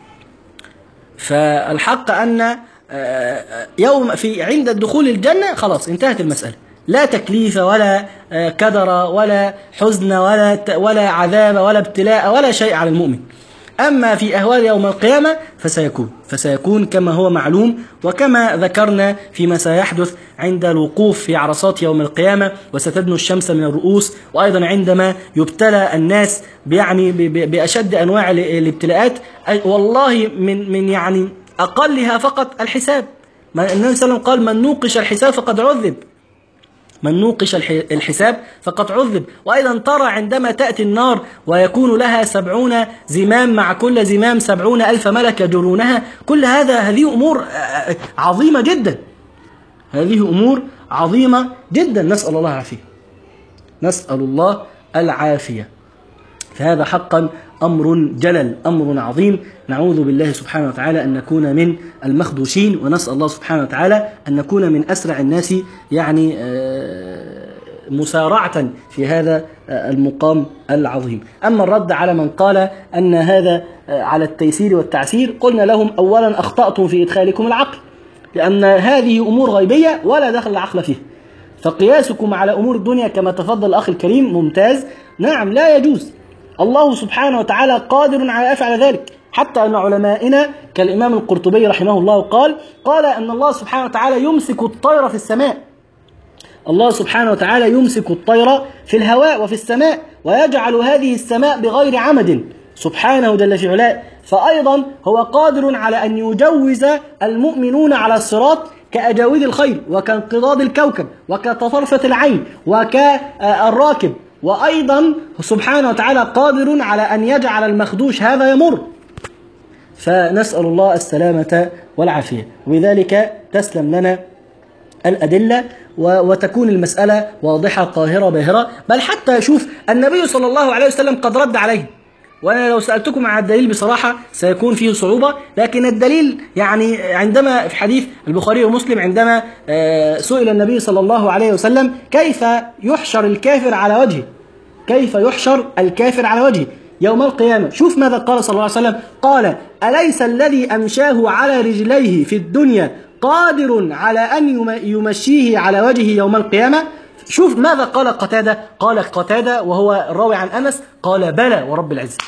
فالحق أن يوم في عند الدخول الجنة خلاص انتهت المسألة، لا تكليف ولا كدر ولا حزن ولا ولا عذاب ولا ابتلاء ولا شيء على المؤمن. أما في أهوال يوم القيامة فسيكون فسيكون كما هو معلوم، وكما ذكرنا فيما سيحدث عند الوقوف في عرصات يوم القيامة وستدنو الشمس من الرؤوس، وأيضا عندما يبتلى الناس يعني بأشد أنواع الابتلاءات، والله من من يعني أقلها فقط الحساب. النبي صلى الله عليه وسلم قال من نوقش الحساب فقد عذب، من نوقش الحساب فقد عذب. وأيضا ترى عندما تأتي النار ويكون لها سبعون زمام، مع كل زمام سبعون ألف ملك يجرونها، كل هذا هذه أمور عظيمة جدا، هذه أمور عظيمة جدا، نسأل الله العافية، نسأل الله العافية. فهذا حقا أمر جلل، أمر عظيم، نعوذ بالله سبحانه وتعالى أن نكون من المخدوشين، ونسأل الله سبحانه وتعالى أن نكون من أسرع الناس يعني مسارعة في هذا المقام العظيم. أما الرد على من قال أن هذا على التيسير والتعسير، قلنا لهم أولا أخطأتم في إدخالكم العقل، لأن هذه أمور غيبية ولا دخل العقل فيها، فقياسكم على أمور الدنيا كما تفضل الأخ الكريم ممتاز، نعم لا يجوز، الله سبحانه وتعالى قادر على أفعل ذلك، حتى أن علمائنا كالإمام القرطبي رحمه الله قال قال أن الله سبحانه وتعالى يمسك الطير في السماء، الله سبحانه وتعالى يمسك الطير في الهواء وفي السماء ويجعل هذه السماء بغير عمد سبحانه جل في علاه، فأيضا هو قادر على أن يجوز المؤمنون على الصراط كأجاويد الخيل وكانقضاض الكوكب وكطرفة العين وكالراكب، وأيضا سبحانه وتعالى قادر على أن يجعل المخدوش هذا يمر. فنسأل الله السلامة والعافية، وبذلك تسلم لنا الأدلة وتكون المسألة واضحة قاهرة باهرة. بل حتى شوف النبي صلى الله عليه وسلم قد رد عليه، وأنا لو سألتكم عن الدليل بصراحة سيكون فيه صعوبة، لكن الدليل يعني عندما في حديث البخاري ومسلم عندما سئل النبي صلى الله عليه وسلم كيف يحشر الكافر على وجهه، كيف يحشر الكافر على وجهه يوم القيامة، شوف ماذا قال صلى الله عليه وسلم، قال أليس الذي أمشاه على رجليه في الدنيا قادر على أن يمشيه على وجهه يوم القيامة؟ شوف ماذا قال قتادة، قال قتادة وهو الراوي عن أنس، قال بلى ورب العزة،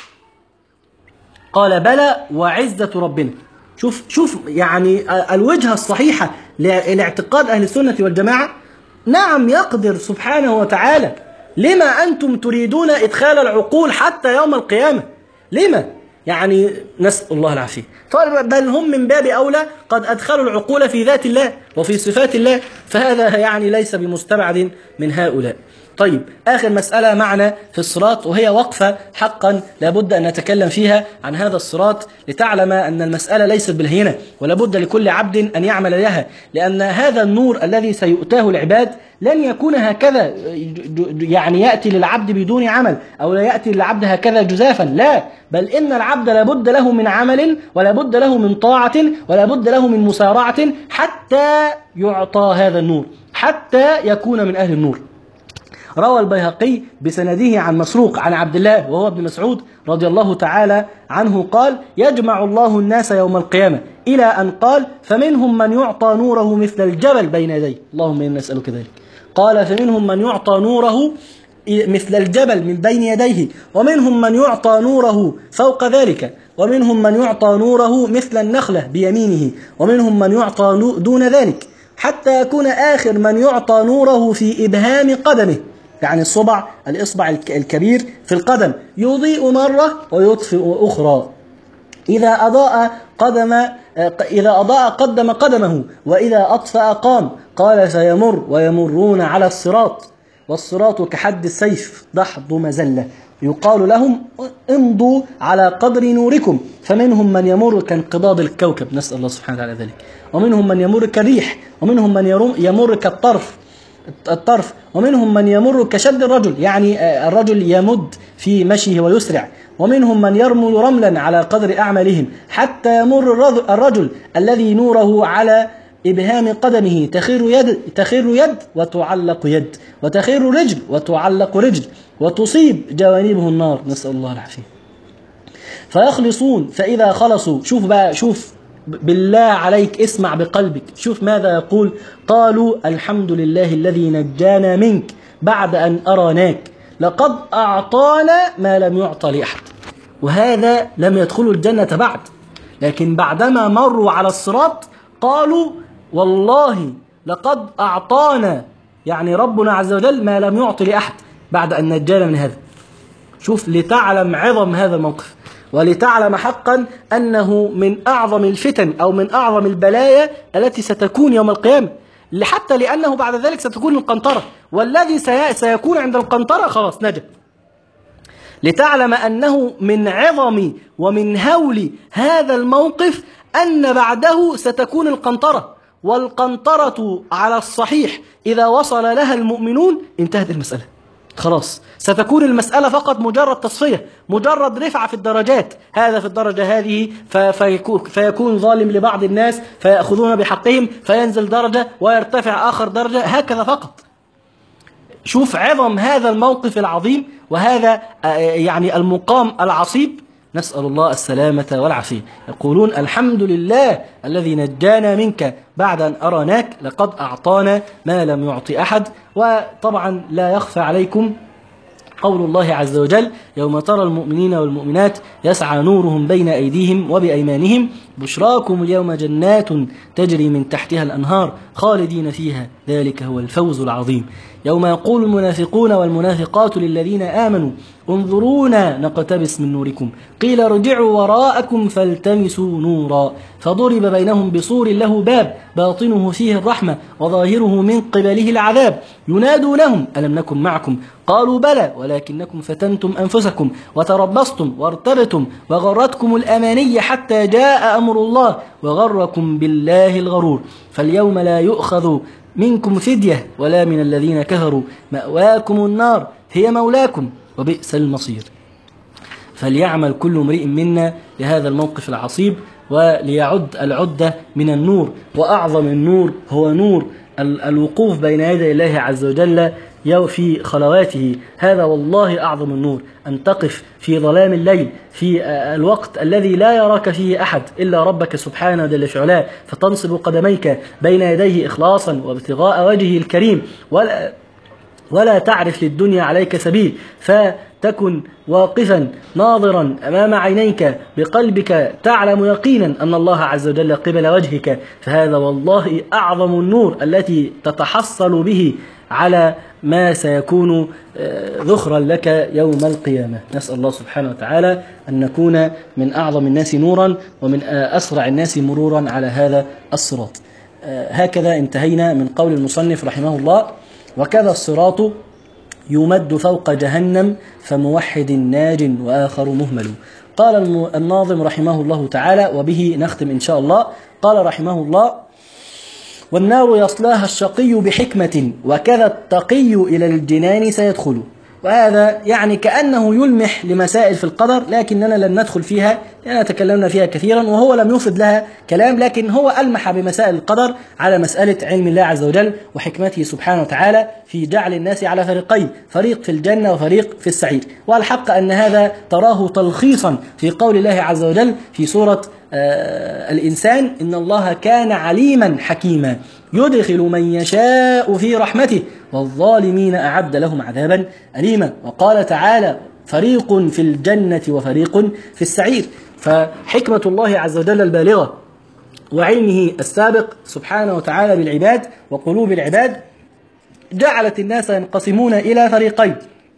قال بلى وعزة ربنا. شوف شوف يعني الوجهة الصحيحة لاعتقاد أهل السنة والجماعة، نعم يقدر سبحانه وتعالى، لما أنتم تريدون إدخال العقول حتى يوم القيامة؟ لما؟ يعني نسأل الله العافية. بل هم من باب أولى قد أدخلوا العقول في ذات الله وفي صفات الله، فهذا يعني ليس بمستبعد من هؤلاء. طيب آخر مسألة معنا في الصراط، وهي وقفة حقا لابد أن نتكلم فيها عن هذا الصراط، لتعلم أن المسألة ليست بالهينة، ولابد لكل عبد أن يعمل لها، لأن هذا النور الذي سيؤتاه العباد لن يكون هكذا يعني يأتي للعبد بدون عمل، أو لا يأتي للعبد هكذا جزافا، لا، بل إن العبد لابد له من عمل، ولابد له من طاعة، ولابد له من مسارعة حتى يعطى هذا النور، حتى يكون من أهل النور. روى البيهقي بسنده عن مسروق عن عبد الله وهو ابن مسعود رضي الله تعالى عنه قال يجمع الله الناس يوم القيامة إلى أن قال فمنهم من يعطى نوره مثل الجبل بين يديه، اللهم إنا نسألك ذلك، قال فمنهم من يعطى نوره مثل الجبل من بين يديه، ومنهم من يعطى نوره فوق ذلك، ومنهم من يعطى نوره مثل النخلة بيمينه، ومنهم من يعطى دون ذلك، حتى يكون آخر من يعطى نوره في إبهام قدمه، يعني الصبع الإصبع الكبير في القدم، يضيء مرة ويطفئ أخرى، إذا أضاء قدم إذا أضاء قدم قدمه، وإذا أطفأ قام، قال سيمر ويمرون على الصراط، والصراط كحد السيف دحض مزلة، يقال لهم امضوا على قدر نوركم، فمنهم من يمر كانقضاض الكوكب، نسأل الله سبحانه وتعالى ذلك، ومنهم من يمر كالريح، ومنهم من يمر كالطرف الطرف ومنهم من يمر كشد الرجل، يعني الرجل يمد في مشيه ويسرع، ومنهم من يرمل رملا على قدر أعمالهم، حتى يمر الرجل الذي نوره على إبهام قدمه تخر يد تخر يد وتعلق يد، وتخر رجل وتعلق رجل، وتصيب جوانبه النار، نسأل الله العافية. فيخلصون، فإذا خلصوا، شوف بقى، شوف بالله عليك اسمع بقلبك، شوف ماذا يقول: قالوا الحمد لله الذي نجانا منك بعد أن أراناك لقد أعطانا ما لم يعطى لأحد. وهذا لم يدخلوا الجنة بعد، لكن بعدما مروا على الصراط قالوا والله لقد أعطانا، يعني ربنا عز وجل ما لم يعطي لأحد بعد أن نجانا من هذا. شوف، لتعلم عظم هذا الموقف، ولتعلم حقا أنه من أعظم الفتن أو من أعظم البلايا التي ستكون يوم القيامة، حتى لأنه بعد ذلك ستكون القنطرة، والذي سيكون عند القنطرة خلاص نجا. لتعلم أنه من عظم ومن هول هذا الموقف أن بعده ستكون القنطرة، والقنطرة على الصحيح إذا وصل لها المؤمنون انتهت المسألة خلاص. ستكون المسألة فقط مجرد تصفية، مجرد رفعة في الدرجات، هذا في الدرجة هذه فيكون ظالم لبعض الناس فيأخذون بحقهم فينزل درجة ويرتفع آخر درجة، هكذا فقط. شوف عظم هذا الموقف العظيم، وهذا يعني المقام العصيب، نسأل الله السلامة والعافية. يقولون الحمد لله الذي نجانا منك بعد أن أراناك لقد أعطانا ما لم يعطي أحد. وطبعا لا يخفى عليكم قول الله عز وجل: يوم ترى المؤمنين والمؤمنات يسعى نورهم بين أيديهم وبأيمانهم بشراكم اليوم جنات تجري من تحتها الأنهار خالدين فيها ذلك هو الفوز العظيم. يوم يقول المنافقون والمنافقات للذين آمنوا انظرونا نقتبس من نوركم قيل ارجعوا وراءكم فالتمسوا نورا فضرب بينهم بسور له باب باطنه فيه الرحمة وظاهره من قبله العذاب ينادونهم ألم نكن معكم قالوا بلى ولكنكم فتنتم أنفسكم وتربصتم وارتبتم وغرتكم الأماني حتى جاء أمر الله وغركم بالله الغرور فاليوم لا يؤخذ منكم فدية ولا من الذين كفروا مأواكم النار هي مولاكم وبئس المصير. فليعمل كل امرئ منا لهذا الموقف العصيب وليعد العدة من النور، وأعظم النور هو نور الوقوف بين يدي الله عز وجل في خلواته. هذا والله أعظم النور، أن تقف في ظلام الليل في الوقت الذي لا يراك فيه أحد إلا ربك سبحانه جل في علاه، فتنصب قدميك بين يديه إخلاصا وابتغاء وجهه الكريم ولا, ولا تعرف للدنيا عليك سبيل، فتكن واقفا ناظرا أمام عينيك بقلبك تعلم يقينا أن الله عز وجل قبل وجهك. فهذا والله أعظم النور التي تتحصل به على ما سيكون ذخرا لك يوم القيامة. نسأل الله سبحانه وتعالى أن نكون من أعظم الناس نورا ومن أسرع الناس مرورا على هذا الصراط. هكذا انتهينا من قول المصنف رحمه الله: وكذا الصراط يمد فوق جهنم فموحد ناج وآخر مهمل. قال الناظم رحمه الله تعالى، وبه نختم إن شاء الله، قال رحمه الله: والنار يصلاها الشقي بحكمة وكذا التقي إلى الجنان سيدخل. وهذا يعني كأنه يلمح لمسائل في القدر، لكننا لن ندخل فيها لأننا تكلمنا فيها كثيرا وهو لم يفد لها كلام، لكن هو ألمح بمسائل القدر على مسألة علم الله عز وجل وحكمته سبحانه وتعالى في جعل الناس على فريقين، فريق في الجنة وفريق في السعير. والحق أن هذا تراه تلخيصا في قول الله عز وجل في سورة آه الإنسان: إن الله كان عليما حكيما يدخل من يشاء في رحمته والظالمين أعد لهم عذابا أليما. وقال تعالى: فريق في الجنة وفريق في السعير. فحكمة الله عز وجل البالغة وعلمه السابق سبحانه وتعالى بالعباد وقلوب العباد جعلت الناس ينقسمون إلى فريقين: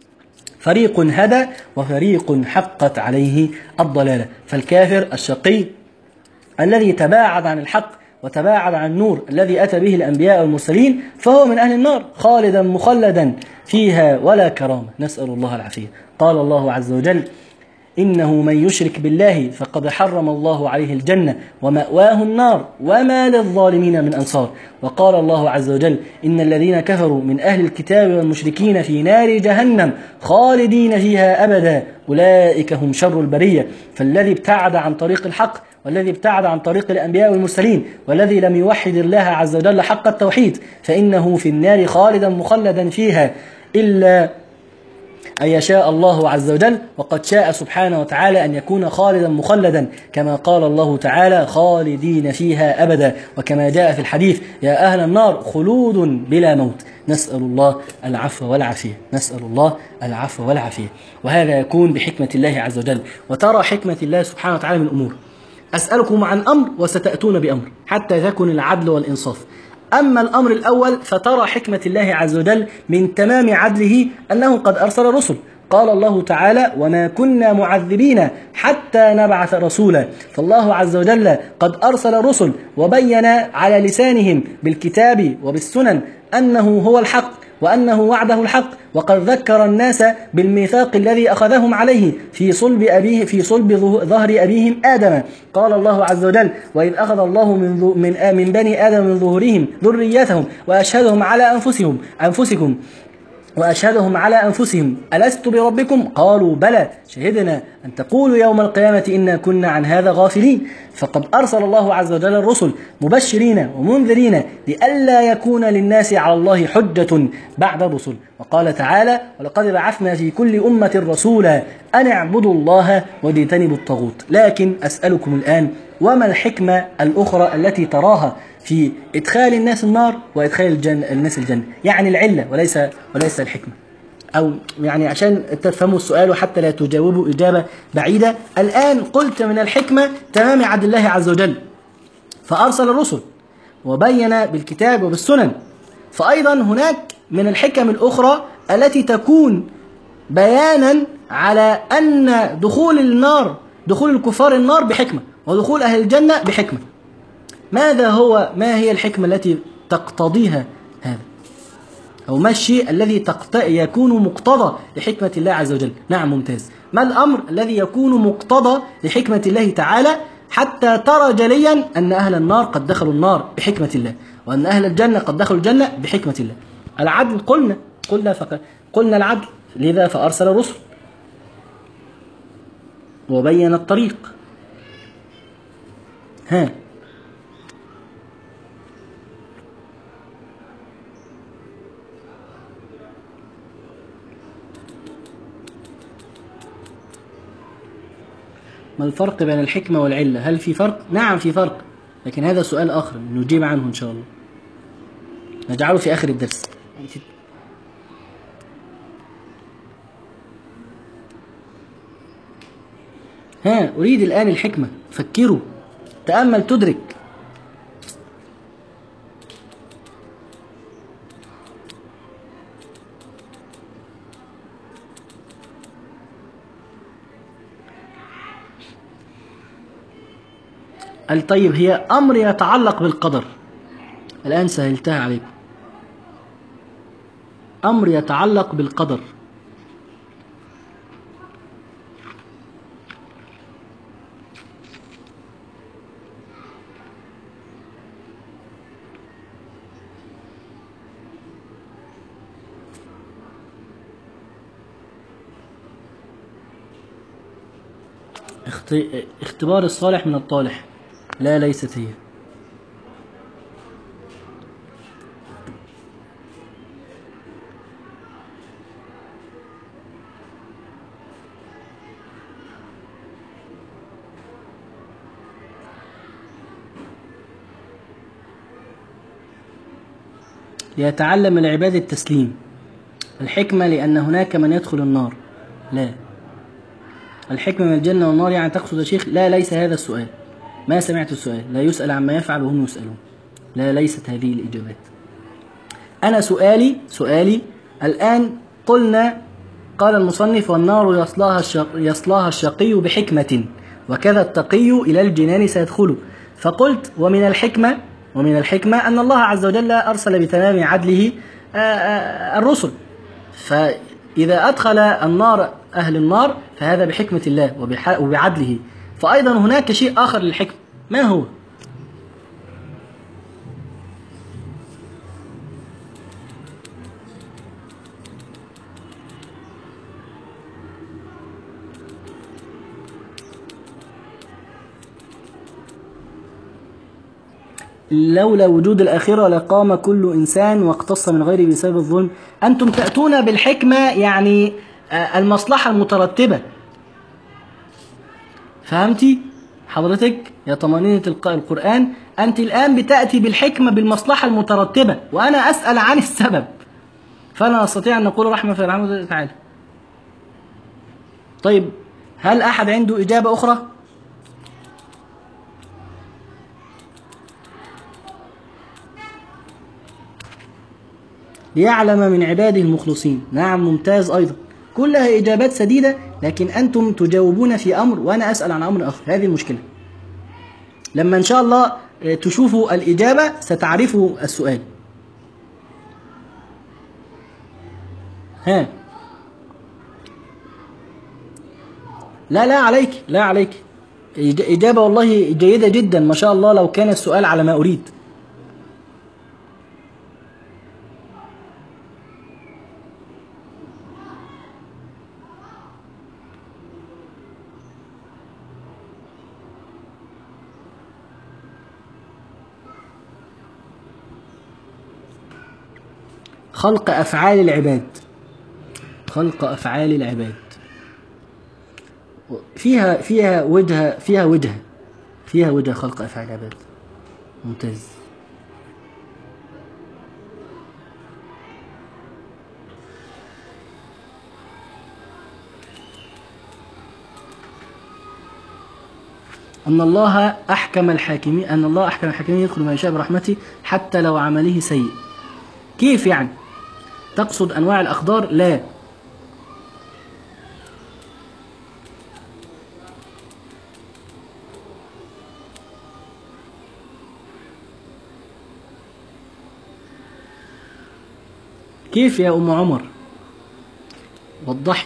فريق هدى وفريق حقت عليه الضلالة. فالكافر الشقي الذي تباعد عن الحق وتباعد عن النور الذي أتى به الأنبياء والمرسلين فهو من أهل النار خالدا مخلدا فيها ولا كرامة، نسأل الله العافية. قال الله عز وجل: إنه من يشرك بالله فقد حرم الله عليه الجنة ومأواه النار وما للظالمين من أنصار. وقال الله عز وجل: إن الذين كفروا من أهل الكتاب والمشركين في نار جهنم خالدين فيها أبدا أولئك هم شر البرية. فالذي ابتعد عن طريق الحق والذي ابتعد عن طريق الأنبياء والمرسلين والذي لم يوحد الله عز وجل حق التوحيد فإنه في النار خالدا مخلدا فيها إلا أن يشاء الله عز وجل، وقد شاء سبحانه وتعالى أن يكون خالدا مخلدا كما قال الله تعالى: خالدين فيها أبدا، وكما جاء في الحديث: يا أهل النار خلود بلا موت. نسأل الله العفو والعافية، نسأل الله العفو والعافية. وهذا يكون بحكمة الله عز وجل. وترى حكمة الله سبحانه وتعالى من أمور. أسألكم عن أمر وستأتون بأمر حتى تكون العدل والإنصاف. أما الأمر الأول فترى حكمة الله عز وجل من تمام عدله أنه قد أرسل رسل. قال الله تعالى: وما كنا معذبين حتى نبعث رسولا. فالله عز وجل قد أرسل رسل وبين على لسانهم بالكتاب وبالسنن أنه هو الحق وأنه وعده الحق، وقد ذكر الناس بالميثاق الذي أخذهم عليه في صلب أبيه في صلب ظهر أبيهم آدم. قال الله عز وجل: وإذ أخذ الله من من من بني آدم من ظهورهم ذريتهم وأشهدهم على أنفسهم أنفسكم وأشهدهم على أنفسهم ألست بربكم؟ قالوا بلى شهدنا أن تقولوا يوم القيامة إنا كنا عن هذا غافلين. فقد أرسل الله عز وجل الرسل مبشرين ومنذرين لئلا يكون للناس على الله حجة بعد الرسل. وقال تعالى: ولقد بعثنا في كل أمة رسولا أن اعبدوا الله واجتنبوا الطاغوت. لكن أسألكم الآن: وما الحكمة الأخرى التي تراها في إدخال الناس النار وإدخال الجنة الناس الجنة؟ يعني العلة وليس وليس الحكمة، أو يعني عشان تفهموا السؤال وحتى لا تجاوبوا إجابة بعيدة. الآن قلت من الحكمة تمام عدل الله عز وجل فأرسل الرسل وبين بالكتاب وبالسنن، فأيضا هناك من الحكم الأخرى التي تكون بيانا على أن دخول النار دخول الكفار النار بحكمة ودخول أهل الجنة بحكمة. ماذا هو ما هي الحكمة التي تقتضيها هذا، أو ما الشيء الذي تقت... يكون مقتضى لحكمة الله عز وجل؟ نعم، ممتاز. ما الأمر الذي يكون مقتضى لحكمة الله تعالى حتى ترى جليا أن أهل النار قد دخلوا النار بحكمة الله وأن أهل الجنة قد دخلوا الجنة بحكمة الله؟ العدل قلنا قلنا فق... قلنا العدل، لذا فأرسل الرسل وبين الطريق. ها ما الفرق بين الحكمة والعلة؟ هل في فرق؟ نعم في فرق، لكن هذا سؤال آخر نجيب عنه إن شاء الله، نجعله في آخر الدرس. ها أريد الآن الحكمة، فكروا، تأمل تدرك. طيب هي أمر يتعلق بالقدر، الآن سهلتها عليكم، أمر يتعلق بالقدر. اختبار الصالح من الطالح، لا ليست هي. ليتعلم العباد التسليم. الحكمة لأن هناك من يدخل النار، لا. الحكمة من الجنة والنار يعني تقصد يا شيخ؟ لا، ليس هذا السؤال، ما سمعت السؤال. لا يسأل عما يفعل وهم يسألون، لا ليست هذه الإجابات. أنا سؤالي سؤالي الآن قلنا قال المصنف: والنار يصلاها الشق يصلاها الشقي بحكمة وكذا التقي إلى الجنان سيدخله. فقلت: ومن الحكمة ومن الحكمة أن الله عز وجل أرسل بتمام عدله الرسل، فإذا أدخل النار أهل النار فهذا بحكمة الله وبعدله. فأيضا هناك شيء آخر للحكمة، ما هو؟ لولا وجود الآخرة لقام كل إنسان واقتص من غيره بسبب الظلم. أنتم تأتون بالحكمة يعني المصلحة المترتبة. فهمتي حضرتك يا طمأنينة القرآن؟ أنت الآن بتأتي بالحكمة بالمصلحة المترتبة، وأنا أسأل عن السبب، فلا نستطيع أن نقول رحمة في رحمة الله تعالى. طيب هل أحد عنده إجابة أخرى؟ ليعلم من عباده المخلصين. نعم ممتاز، أيضا كلها إجابات سديدة، لكن أنتم تجاوبون في أمر وأنا أسأل عن أمر آخر. هذه المشكلة. لما إن شاء الله تشوفوا الإجابة ستعرفوا السؤال. ها لا لا عليك، لا عليك، إجابة والله جيدة جدا ما شاء الله، لو كان السؤال على ما أريد. خلق أفعال العباد، خلق أفعال العباد فيها فيها وجهة فيها وجهة فيها وجهة خلق أفعال العباد. ممتاز. أن الله أحكم الحاكمين، أن الله أحكم الحاكمين يدخل ما يشاء برحمته حتى لو عمله سيء. كيف يعني؟ تقصد أنواع الأقدار؟ لا، كيف يا أم عمر؟ وضحي.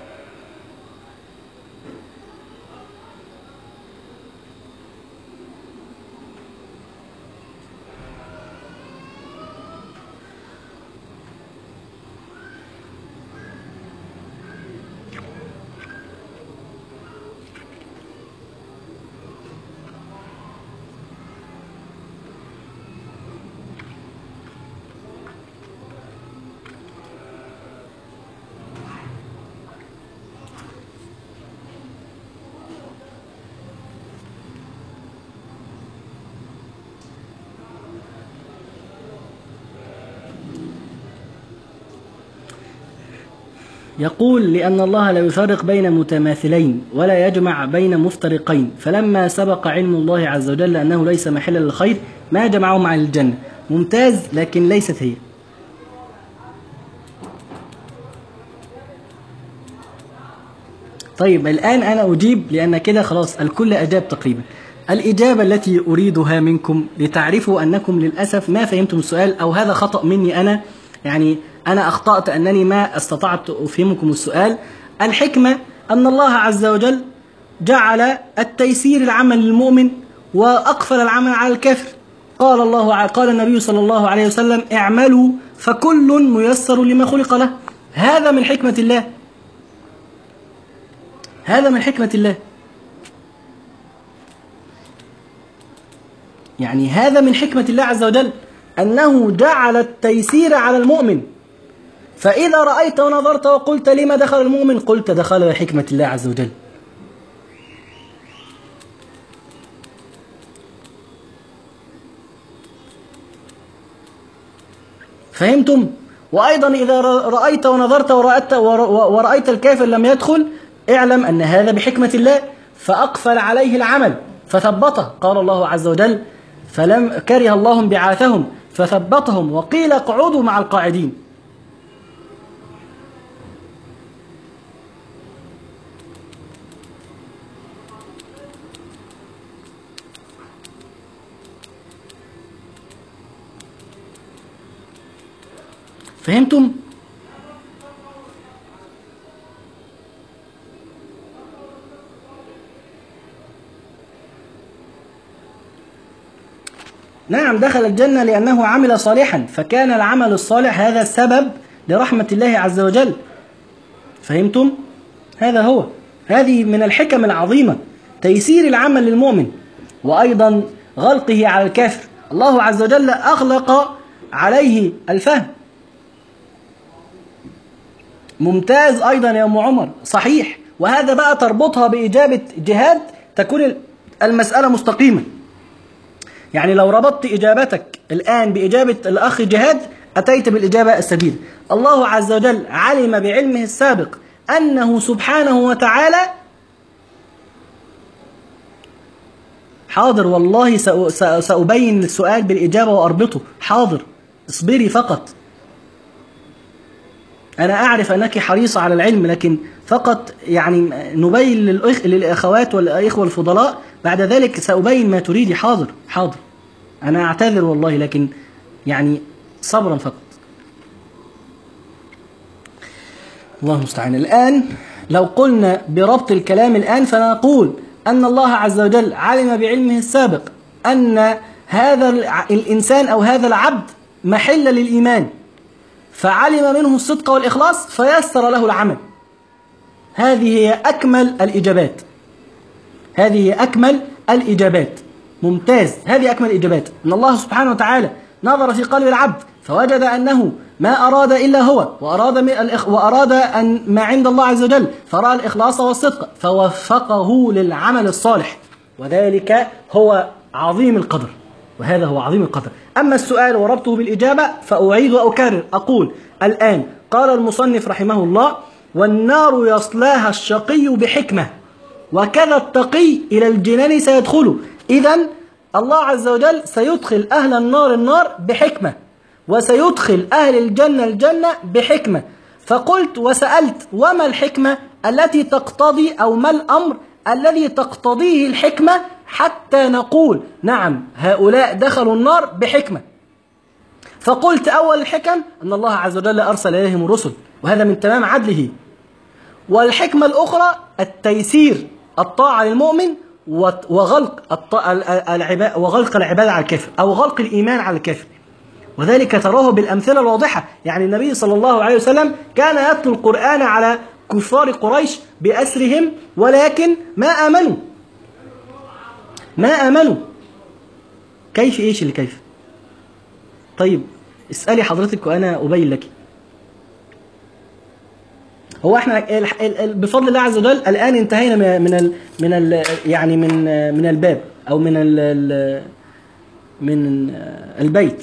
يقول لأن الله لا يفرق بين متماثلين ولا يجمع بين مفترقين، فلما سبق علم الله عز وجل أنه ليس محلا للخير ما جمعهم عن الجنة. ممتاز، لكن ليست هي. طيب الآن أنا أجيب، لأن كده خلاص الكل أجاب تقريبا. الإجابة التي أريدها منكم لتعرفوا أنكم للأسف ما فهمتم السؤال، أو هذا خطأ مني أنا، يعني أنا أخطأت أنني ما استطعت أفهمكم السؤال. الحكمة أن الله عز وجل جعل التيسير العمل للمؤمن وأقفل العمل على الكافر. قال الله قال النبي صلى الله عليه وسلم اعملوا فكل ميسر لما خلق له. هذا من حكمة الله، هذا من حكمة الله، يعني هذا من حكمة الله عز وجل أنه جعل التيسير على المؤمن. فإذا رأيت ونظرت وقلت لما دخل المؤمن، قلت دخل بحكمة الله عز وجل. فهمتم؟ وأيضا إذا رأيت ونظرت ورأيت, ورأيت الكافر لم يدخل، اعلم أن هذا بحكمة الله، فأقفل عليه العمل فثبته. قال الله عز وجل فلم كره الله انبعاثهم فثبتهم وقيل اقعدوا مع القاعدين. فهمتم؟ نعم، دخل الجنة لأنه عمل صالحا، فكان العمل الصالح هذا السبب لرحمة الله عز وجل. فهمتم؟ هذا هو، هذه من الحكم العظيمة، تيسير العمل للمؤمن وأيضا غلقه على الكافر. الله عز وجل أغلق عليه الفهم. ممتاز أيضا يا أم عمر، صحيح. وهذا بقى تربطها بإجابة جهاد تكون المسألة مستقيمة. يعني لو ربطت إجابتك الآن بإجابة الأخ جهاد أتيت بالإجابة السديدة. الله عز وجل علم بعلمه السابق أنه سبحانه وتعالى، حاضر والله سأبين السؤال بالإجابة وأربطه، حاضر اصبري فقط. أنا أعرف أنك حريصة على العلم، لكن فقط يعني نبين للأخ... للأخوات والإخوة الفضلاء، بعد ذلك سأبين ما تريدي. حاضر حاضر، أنا أعتذر والله، لكن يعني صبرا فقط. الله المستعان. الآن لو قلنا بربط الكلام الآن فنقول أن الله عز وجل علم بعلمه السابق أن هذا الإنسان أو هذا العبد محل للإيمان، فعلم منه الصدق والإخلاص فيسر له العمل. هذه هي أكمل الإجابات، هذه هي أكمل الإجابات. ممتاز، هذه أكمل الإجابات. أن الله سبحانه وتعالى نظر في قلب العبد فوجد أنه ما أراد إلا هو، وأراد, الإخ... وأراد أن ما عند الله عز وجل، فرأى الإخلاص والصدق فوفقه للعمل الصالح، وذلك هو عظيم القدر، وهذا هو عظيم القدر. أما السؤال وربطه بالإجابة فأعيد وأكرر، أقول الآن قال المصنف رحمه الله: والنار يصلاها الشقي بحكمة وكذا التقي إلى الجنان سيدخله. إذن الله عز وجل سيدخل أهل النار النار بحكمة، وسيدخل أهل الجنة الجنة بحكمة. فقلت وسألت: وما الحكمة التي تقتضي، أو ما الأمر الذي تقتضيه الحكمة حتى نقول نعم هؤلاء دخلوا النار بحكمة؟ فقلت: أول الحكم أن الله عز وجل أرسل إليهم الرسل، وهذا من تمام عدله. والحكمة الأخرى التيسير، الطاعة للمؤمن وغلق العباد وغلق العبادة على الكافر، أو غلق الإيمان على الكافر، وذلك تراه بالأمثلة الواضحة. يعني النبي صلى الله عليه وسلم كان يتلو القرآن على كفار قريش بأسرهم، ولكن ما آمنوا ما آمنوا كيف؟ إيش اللي كيف؟ طيب اسألي حضرتك وأنا أبين لك. هو احنا بفضل الله عز وجل الآن انتهينا من ال من ال يعني من من الباب، أو من ال من البيت.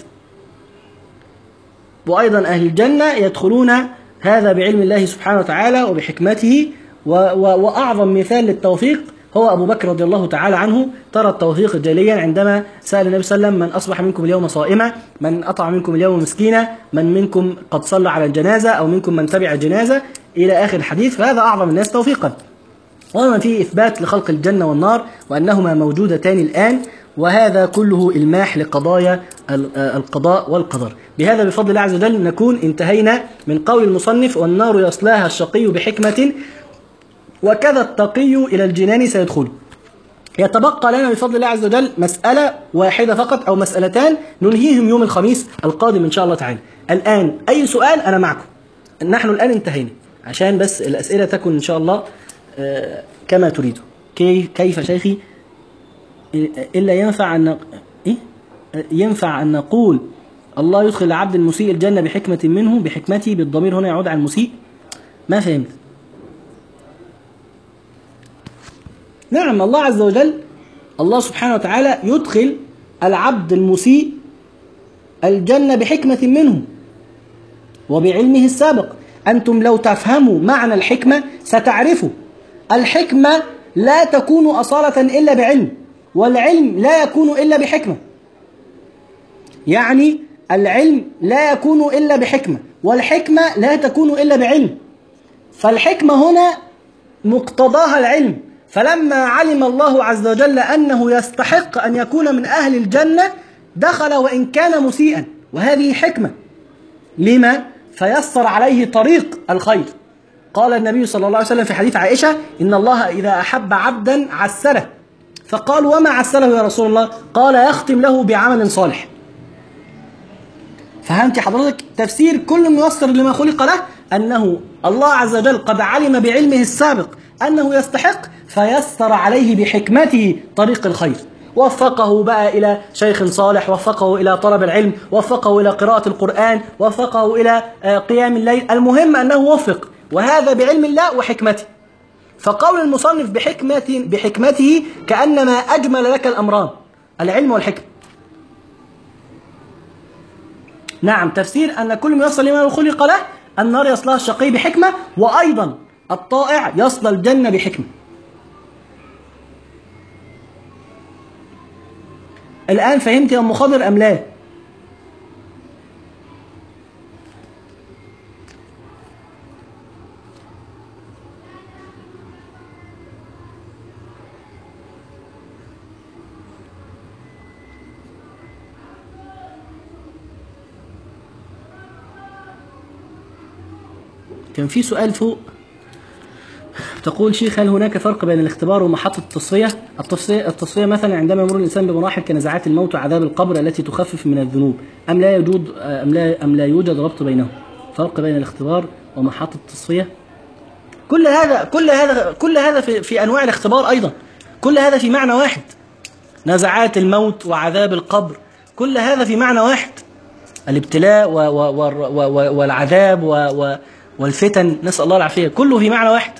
وأيضا أهل الجنة يدخلون هذا بعلم الله سبحانه وتعالى وبحكمته. وأعظم مثال للتوفيق هو أبو بكر رضي الله تعالى عنه، ترى التوفيق جليا عندما سأل النبي صلى الله عليه وسلم: من أصبح منكم اليوم صائما، من أطعم منكم اليوم مسكينا، من منكم قد صلى على الجنازة، أو منكم من تبع الجنازة، إلى آخر الحديث. فهذا أعظم الناس توفيقا، وما فيه إثبات لخلق الجنة والنار وأنهما موجودتان الآن، وهذا كله إلماح لقضايا القضاء والقدر. بهذا بفضل الله عز وجل نكون انتهينا من قول المصنف: والنار يصلاها الشقي بحكمة وكذا التقي إلى الجنان سيدخله. يتبقى لنا بفضل الله عز وجل مسألة واحدة فقط، أو مسألتان ننهيهم يوم الخميس القادم إن شاء الله تعالى. الآن أي سؤال أنا معكم، نحن الآن انتهينا، عشان بس الأسئلة تكون إن شاء الله كما تريد. كيف شيخي؟ إلا ينفع أن إيه؟ ينفع أن نقول الله يدخل العبد المسيء الجنة بحكمة منه، بحكمته بالضمير هنا يعود على المسيء؟ ما فهمت. نعم، الله عز وجل الله سبحانه وتعالى يدخل العبد المسيء الجنة بحكمة منه وبعلمه السابق. أنتم لو تفهموا معنى الحكمة ستعرفوا الحكمة لا تكون أصالة إلا بعلم، والعلم لا يكون إلا بحكمة. يعني العلم لا يكون إلا بحكمة، والحكمة لا تكون إلا بعلم. فالحكمة هنا مقتضاها العلم. فلما علم الله عز وجل أنه يستحق أن يكون من أهل الجنة دخل وإن كان مسيئا، وهذه حكمة. لما؟ فيسر عليه طريق الخير. قال النبي صلى الله عليه وسلم في حديث عائشة: إن الله إذا أحب عبدا عسله. فقالوا: وما عسله يا رسول الله؟ قال: يختم له بعمل صالح. فهمت حضرتك؟ تفسير كل ميسر لما خلق له أنه الله عز وجل قد علم بعلمه السابق أنه يستحق، فيسر عليه بحكمته طريق الخير، وفقه بقى إلى شيخ صالح، وفقه إلى طلب العلم، وفقه إلى قراءة القرآن، وفقه إلى قيام الليل. المهم أنه وفق، وهذا بعلم الله وحكمته. فقول المصنف بحكمة بحكمته كأنما أجمل لك الأمران، العلم والحكمة. نعم، تفسير أن كل ما يصل لما خلق له النار يصلها الشقي بحكمة، وأيضا الطائع يصل الجنة بحكمة. الآن فهمت يا أم خضر أم لا؟ كان في سؤال فوق تقول: شيخ، هل هناك فرق بين الاختبار ومحطة التصفية؟ التصفية التصفية مثلا عندما يمر الإنسان بمراحل كنزعات الموت وعذاب القبر التي تخفف من الذنوب، أم لا يوجد أم لا أم لا يوجد ربط بينهم؟ فرق بين الاختبار ومحطة التصفية؟ كل هذا كل هذا كل هذا في, في أنواع الاختبار أيضا، كل هذا في معنى واحد. نزعات الموت وعذاب القبر كل هذا في معنى واحد، الابتلاء و و و و والعذاب و و والفتن، نسأل الله العافية، كله في معنى واحد.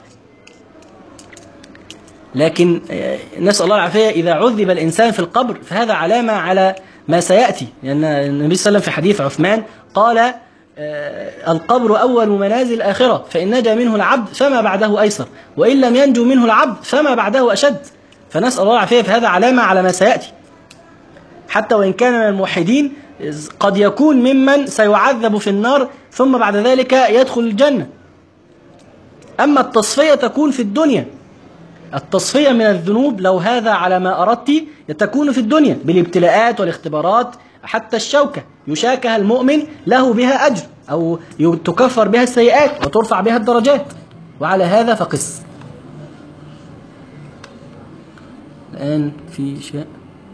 لكن نسأل الله العافية إذا عذب الإنسان في القبر فهذا علامة على ما سيأتي، لأن النبي صلى الله عليه وسلم في حديث عثمان قال: القبر أول منازل الآخرة، فإن نجا منه العبد فما بعده أيسر، وإن لم ينجو منه العبد فما بعده أشد. فنسأل الله العافية، فهذا علامة على ما سيأتي. حتى وإن كان من الموحدين قد يكون ممن سيعذب في النار ثم بعد ذلك يدخل الجنة. أما التصفية تكون في الدنيا، التصفية من الذنوب لو هذا على ما أردت تكون في الدنيا بالابتلاءات والاختبارات، حتى الشوكة يشاكها المؤمن له بها أجر، أو تكفر بها السيئات وترفع بها الدرجات، وعلى هذا فقس. الآن في شيء،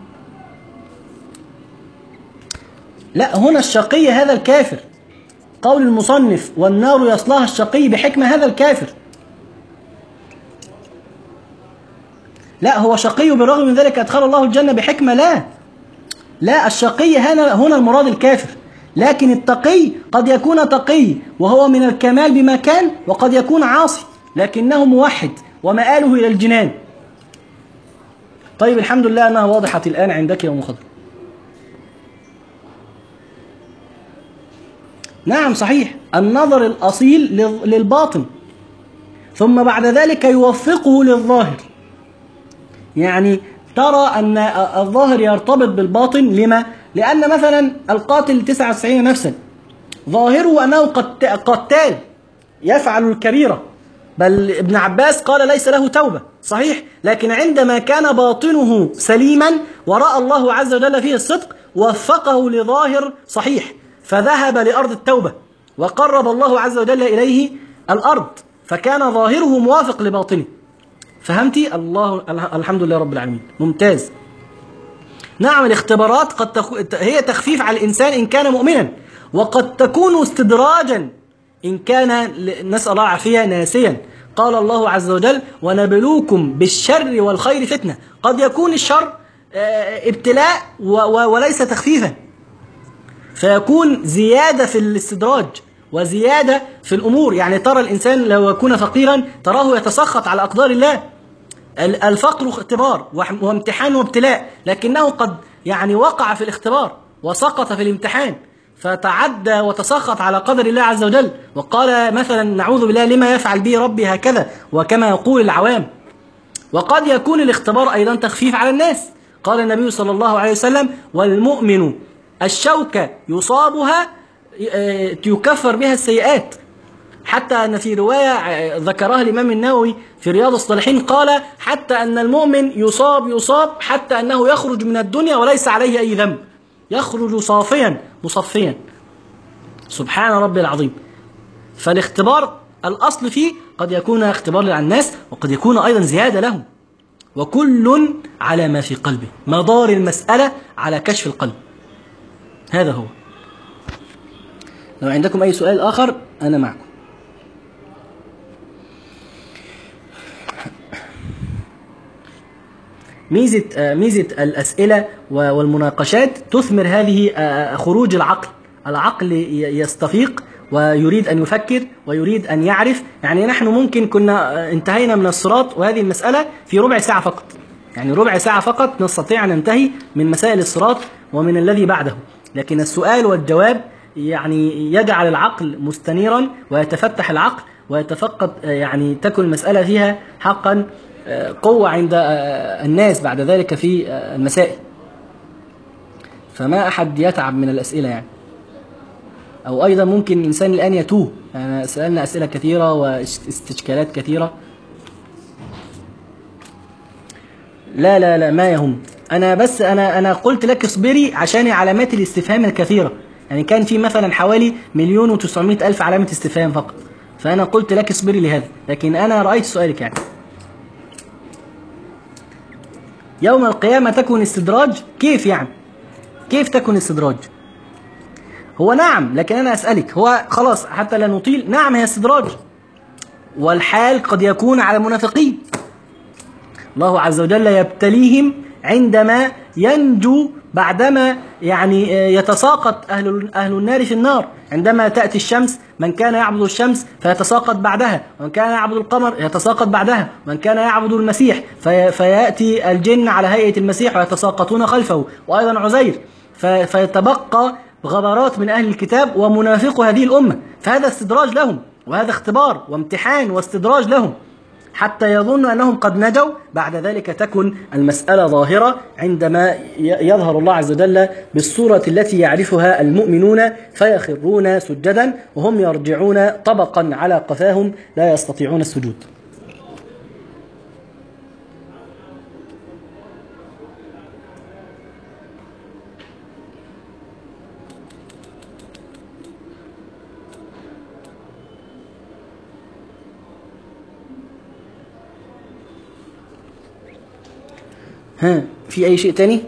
لا، هنا الشقي هذا الكافر. قول المصنف: والنار يصلها الشقي بحكمة، هذا الكافر. لا، هو شقي بالرغم من ذلك أدخل الله الجنة بحكمة؟ لا لا، الشقي هنا هنا المراد الكافر. لكن التقي قد يكون تقي وهو من الكمال بمكان، وقد يكون عاصي لكنه موحد ومآله إلى الجنان. طيب، الحمد لله أنها واضحة الآن عندك يا أم خضر. نعم صحيح، النظر الأصيل للباطن ثم بعد ذلك يوفقه للظاهر. يعني ترى أن الظاهر يرتبط بالباطن. لما؟ لأن مثلا القاتل تسعة وتسعين نفسا ظاهره أنه قتال يفعل الكبيرة، بل ابن عباس قال ليس له توبة، صحيح، لكن عندما كان باطنه سليما ورأى الله عز وجل فيه الصدق وفقه لظاهر صحيح، فذهب لأرض التوبة وقرب الله عز وجل إليه الأرض، فكان ظاهره موافق لباطنه. فهمتي؟ الله الحمد لله رب العالمين، ممتاز. نعم، الاختبارات قد تخ... هي تخفيف على الإنسان إن كان مؤمنا، وقد تكون استدراجا إن كان، نسأل الله العافية، ناسيا. قال الله عز وجل: ونبلوكم بالشر والخير فتنة. قد يكون الشر ابتلاء وليس تخفيفا، فيكون زيادة في الاستدراج وزيادة في الأمور. يعني ترى الإنسان لو يكون فقيرا تراه يتسخط على أقدار الله. الفقر اختبار وامتحان وابتلاء، لكنه قد يعني وقع في الاختبار وسقط في الامتحان فتعدى وتسخط على قدر الله عز وجل، وقال مثلا: نعوذ بالله، لما يفعل بي ربي هكذا، وكما يقول العوام. وقد يكون الاختبار أيضا تخفيف على الناس. قال النبي صلى الله عليه وسلم: والمؤمن الشوكة يصابها يكفر بها السيئات. حتى أن في رواية ذكرها الإمام النووي في رياض الصالحين قال: حتى أن المؤمن يصاب يصاب حتى أنه يخرج من الدنيا وليس عليه أي ذنب، يخرج صافيا مصفيا. سبحان ربي العظيم. فالاختبار الأصل فيه قد يكون اختبار على الناس، وقد يكون أيضا زيادة لهم، وكل على ما في قلبه. مدار المسألة على كشف القلب، هذا هو. لو عندكم أي سؤال آخر أنا معكم. ميزة ميزة الأسئلة والمناقشات تثمر هذه خروج العقل. العقل يستفيق ويريد أن يفكر ويريد أن يعرف. يعني نحن ممكن كنا انتهينا من الصراط وهذه المسألة في ربع ساعة فقط، يعني ربع ساعة فقط نستطيع أن ننتهي من مسائل الصراط ومن الذي بعده. لكن السؤال والجواب يعني يجعل العقل مستنيرا ويتفتح العقل ويتفقد، يعني تكون المسألة فيها حقا قوة عند الناس بعد ذلك في المسائل. فما أحد يتعب من الأسئلة يعني. أو أيضا ممكن الإنسان الآن يتوه، يعني سألنا أسئلة كثيرة واستشكالات كثيرة. لا لا لا ما يهم. أنا بس أنا أنا قلت لك اصبري عشان علامات الاستفهام الكثيرة. يعني كان في مثلا حوالي مليون وتسعمائة ألف علامة استفهام فقط، فأنا قلت لك اصبري لهذا. لكن أنا رأيت سؤالك يعني. يوم القيامة تكون استدراج؟ كيف يعني؟ كيف تكون استدراج؟ هو نعم، لكن أنا أسألك، هو خلاص حتى لا نطيل، نعم هي استدراج، والحال قد يكون على المنافقين. الله عز وجل يبتليهم عندما ينجو بعدما يعني يتساقط أهل أهل النار في النار. عندما تأتي الشمس، من كان يعبد الشمس فيتساقط بعدها، ومن كان يعبد القمر يتساقط بعدها، ومن كان يعبد المسيح في فيأتي الجن على هيئة المسيح ويتساقطون خلفه، وأيضا عزير، فيتبقى غبرات من أهل الكتاب ومنافق هذه الأمة. فهذا استدراج لهم، وهذا اختبار وامتحان واستدراج لهم حتى يظنوا أنهم قد نجوا. بعد ذلك تكن المسألة ظاهرة عندما يظهر الله عز وجل بالصورة التي يعرفها المؤمنون، فيخرون سجدا وهم يرجعون طبقا على قفاهم لا يستطيعون السجود. ها في أي شيء تاني؟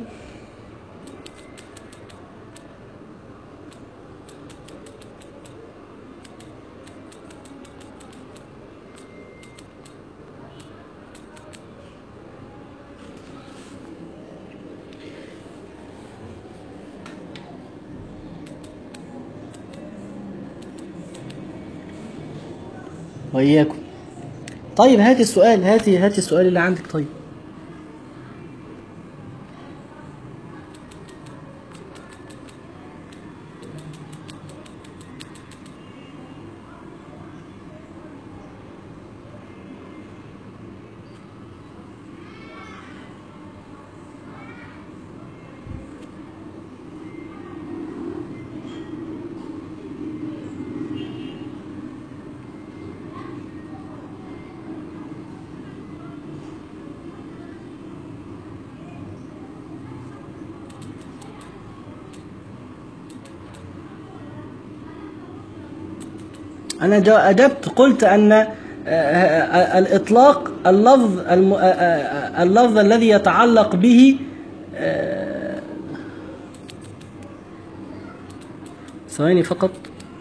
وإياكم. طيب هاتي السؤال، هاتي هاتي السؤال اللي عندك. طيب أنا أجبت قلت أن الإطلاق اللفظ اللفظ الذي يتعلق به ثواني فقط.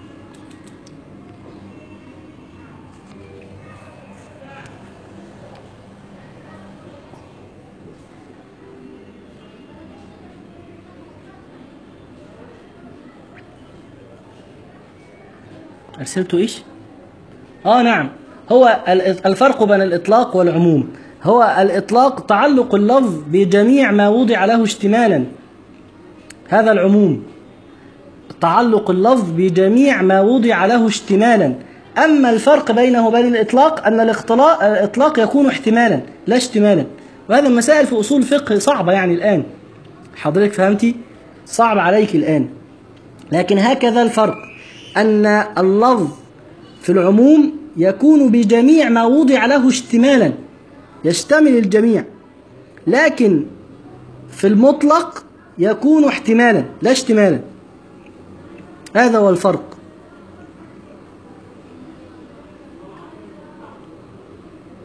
أرسلته إيش؟ آه نعم، هو الفرق بين الإطلاق والعموم. هو الإطلاق تعلق اللفظ بجميع ما وضع له اشتمالا، هذا العموم، تعلق اللفظ بجميع ما وضع له اشتمالا. أما الفرق بينه وبين الإطلاق أن الإطلاق يكون احتمالا لا اشتمالا، وهذا المسائل في أصول فقه صعبة يعني الآن، حضرتك فهمتي؟ صعب عليك الآن. لكن هكذا الفرق، أن اللفظ في العموم يكون بجميع ما وضع له اشتمالا، يشتمل الجميع، لكن في المطلق يكون احتمالا لا اشتمالا. هذا هو الفرق.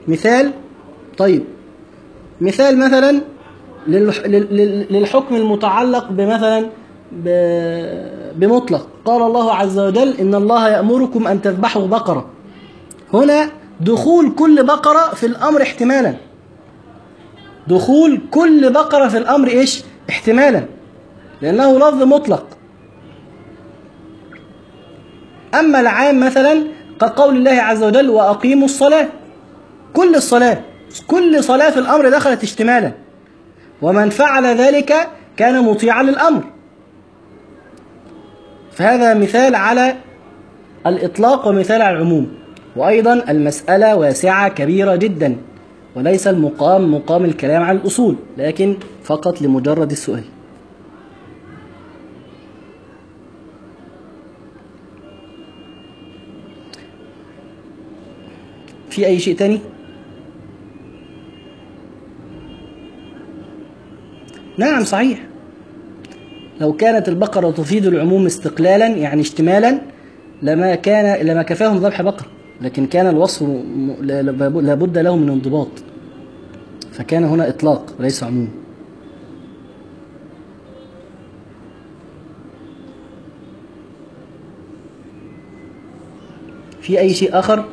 مثال. طيب مثال مثلا للحكم المتعلق بمثلا بمطلق. قال الله عز وجل إن الله يأمركم أن تذبحوا بقرة. هنا دخول كل بقرة في الأمر احتمالا، دخول كل بقرة في الأمر إيش؟ احتمالا، لأنه لفظ مطلق. أما العام مثلا كقول الله عز وجل وأقيموا الصلاة، كل الصلاة، كل صلاة في الأمر دخلت اشتمالا، ومن فعل ذلك كان مطيعا للأمر. فهذا مثال على الإطلاق ومثال على العموم. وأيضا المسألة واسعة كبيرة جدا، وليس المقام مقام الكلام عن الأصول، لكن فقط لمجرد السؤال. في أي شيء تاني؟ نعم صحيح، لو كانت البقرة تفيد العموم استقلالا يعني اشتمالا لما كان لما كفاهم ذبح بقرة، لكن كان الوصف لابد له من انضباط، فكان هنا إطلاق وليس عموم. في أي شيء آخر؟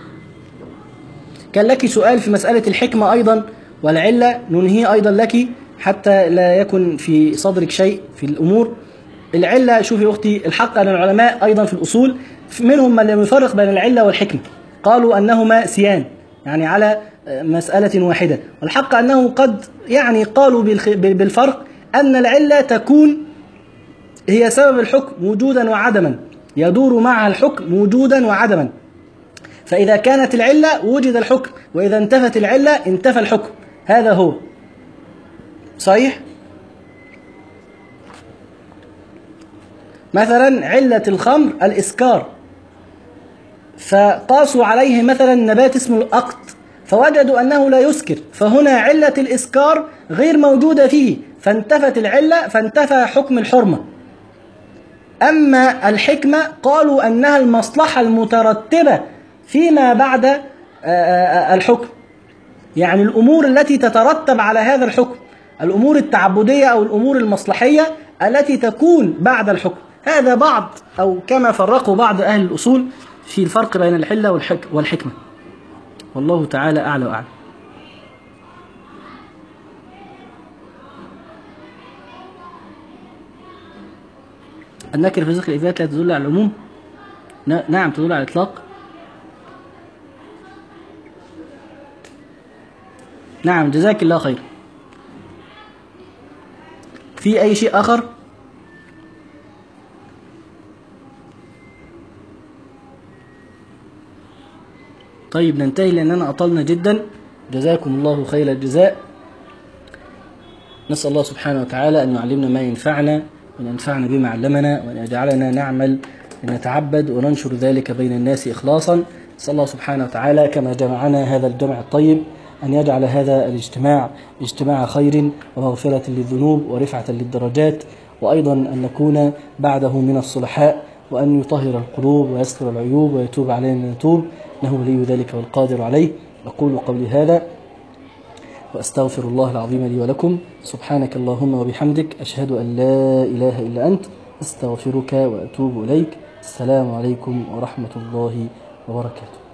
كان لك سؤال في مسألة الحكمة أيضا والعلة، ننهي أيضا لك حتى لا يكن في صدرك شيء في الأمور. العلة، شوفي أختي، الحق أن العلماء أيضا في الأصول منهم من لم يفرق بين العلة والحكمة، قالوا أنهما سيان يعني على مسألة واحدة، والحق أنه قد يعني قالوا بالفرق، أن العلة تكون هي سبب الحكم وجودا وعدما، يدور معها الحكم وجودا وعدما، فإذا كانت العلة وجد الحكم، وإذا انتفت العلة انتفى الحكم. هذا هو صحيح. مثلا علة الخمر الإسكار، فقاسوا عليه مثلا نبات اسمه الأقط فوجدوا أنه لا يسكر، فهنا علة الإسكار غير موجودة فيه، فانتفت العلة فانتفى حكم الحرمة. أما الحكمة قالوا أنها المصلحة المترتبة فيما بعد الحكم، يعني الأمور التي تترتب على هذا الحكم، الأمور التعبدية أو الأمور المصلحية التي تكون بعد الحكم. هذا بعض أو كما فرقوا بعض أهل الأصول في الفرق بين الحلة والحكمة، والله تعالى أعلى وأعلم. النكرة في سياق الإثبات لا تدل على العموم؟ نعم تدل على الإطلاق. نعم جزاك الله خير. في أي شيء آخر؟ طيب ننتهي لأننا أطلنا جدا، جزاكم الله خير الجزاء. نسأل الله سبحانه وتعالى أن يعلمنا ما ينفعنا، وأن ينفعنا بما علمنا، وأن يجعلنا نعمل لنتعبد وننشر ذلك بين الناس إخلاصا. نسأل الله سبحانه وتعالى كما جمعنا هذا الجمع الطيب أن يجعل هذا الاجتماع اجتماع خير ومغفرة للذنوب ورفعة للدرجات، وأيضا أن نكون بعده من الصلحاء، وأن يطهر القلوب ويستر العيوب ويتوب علينا نتوب، إنه ولي ذلك والقادر عليه. أقول قولي هذا وأستغفر الله العظيم لي ولكم. سبحانك اللهم وبحمدك، أشهد أن لا إله إلا أنت، أستغفرك وأتوب إليك. السلام عليكم ورحمة الله وبركاته.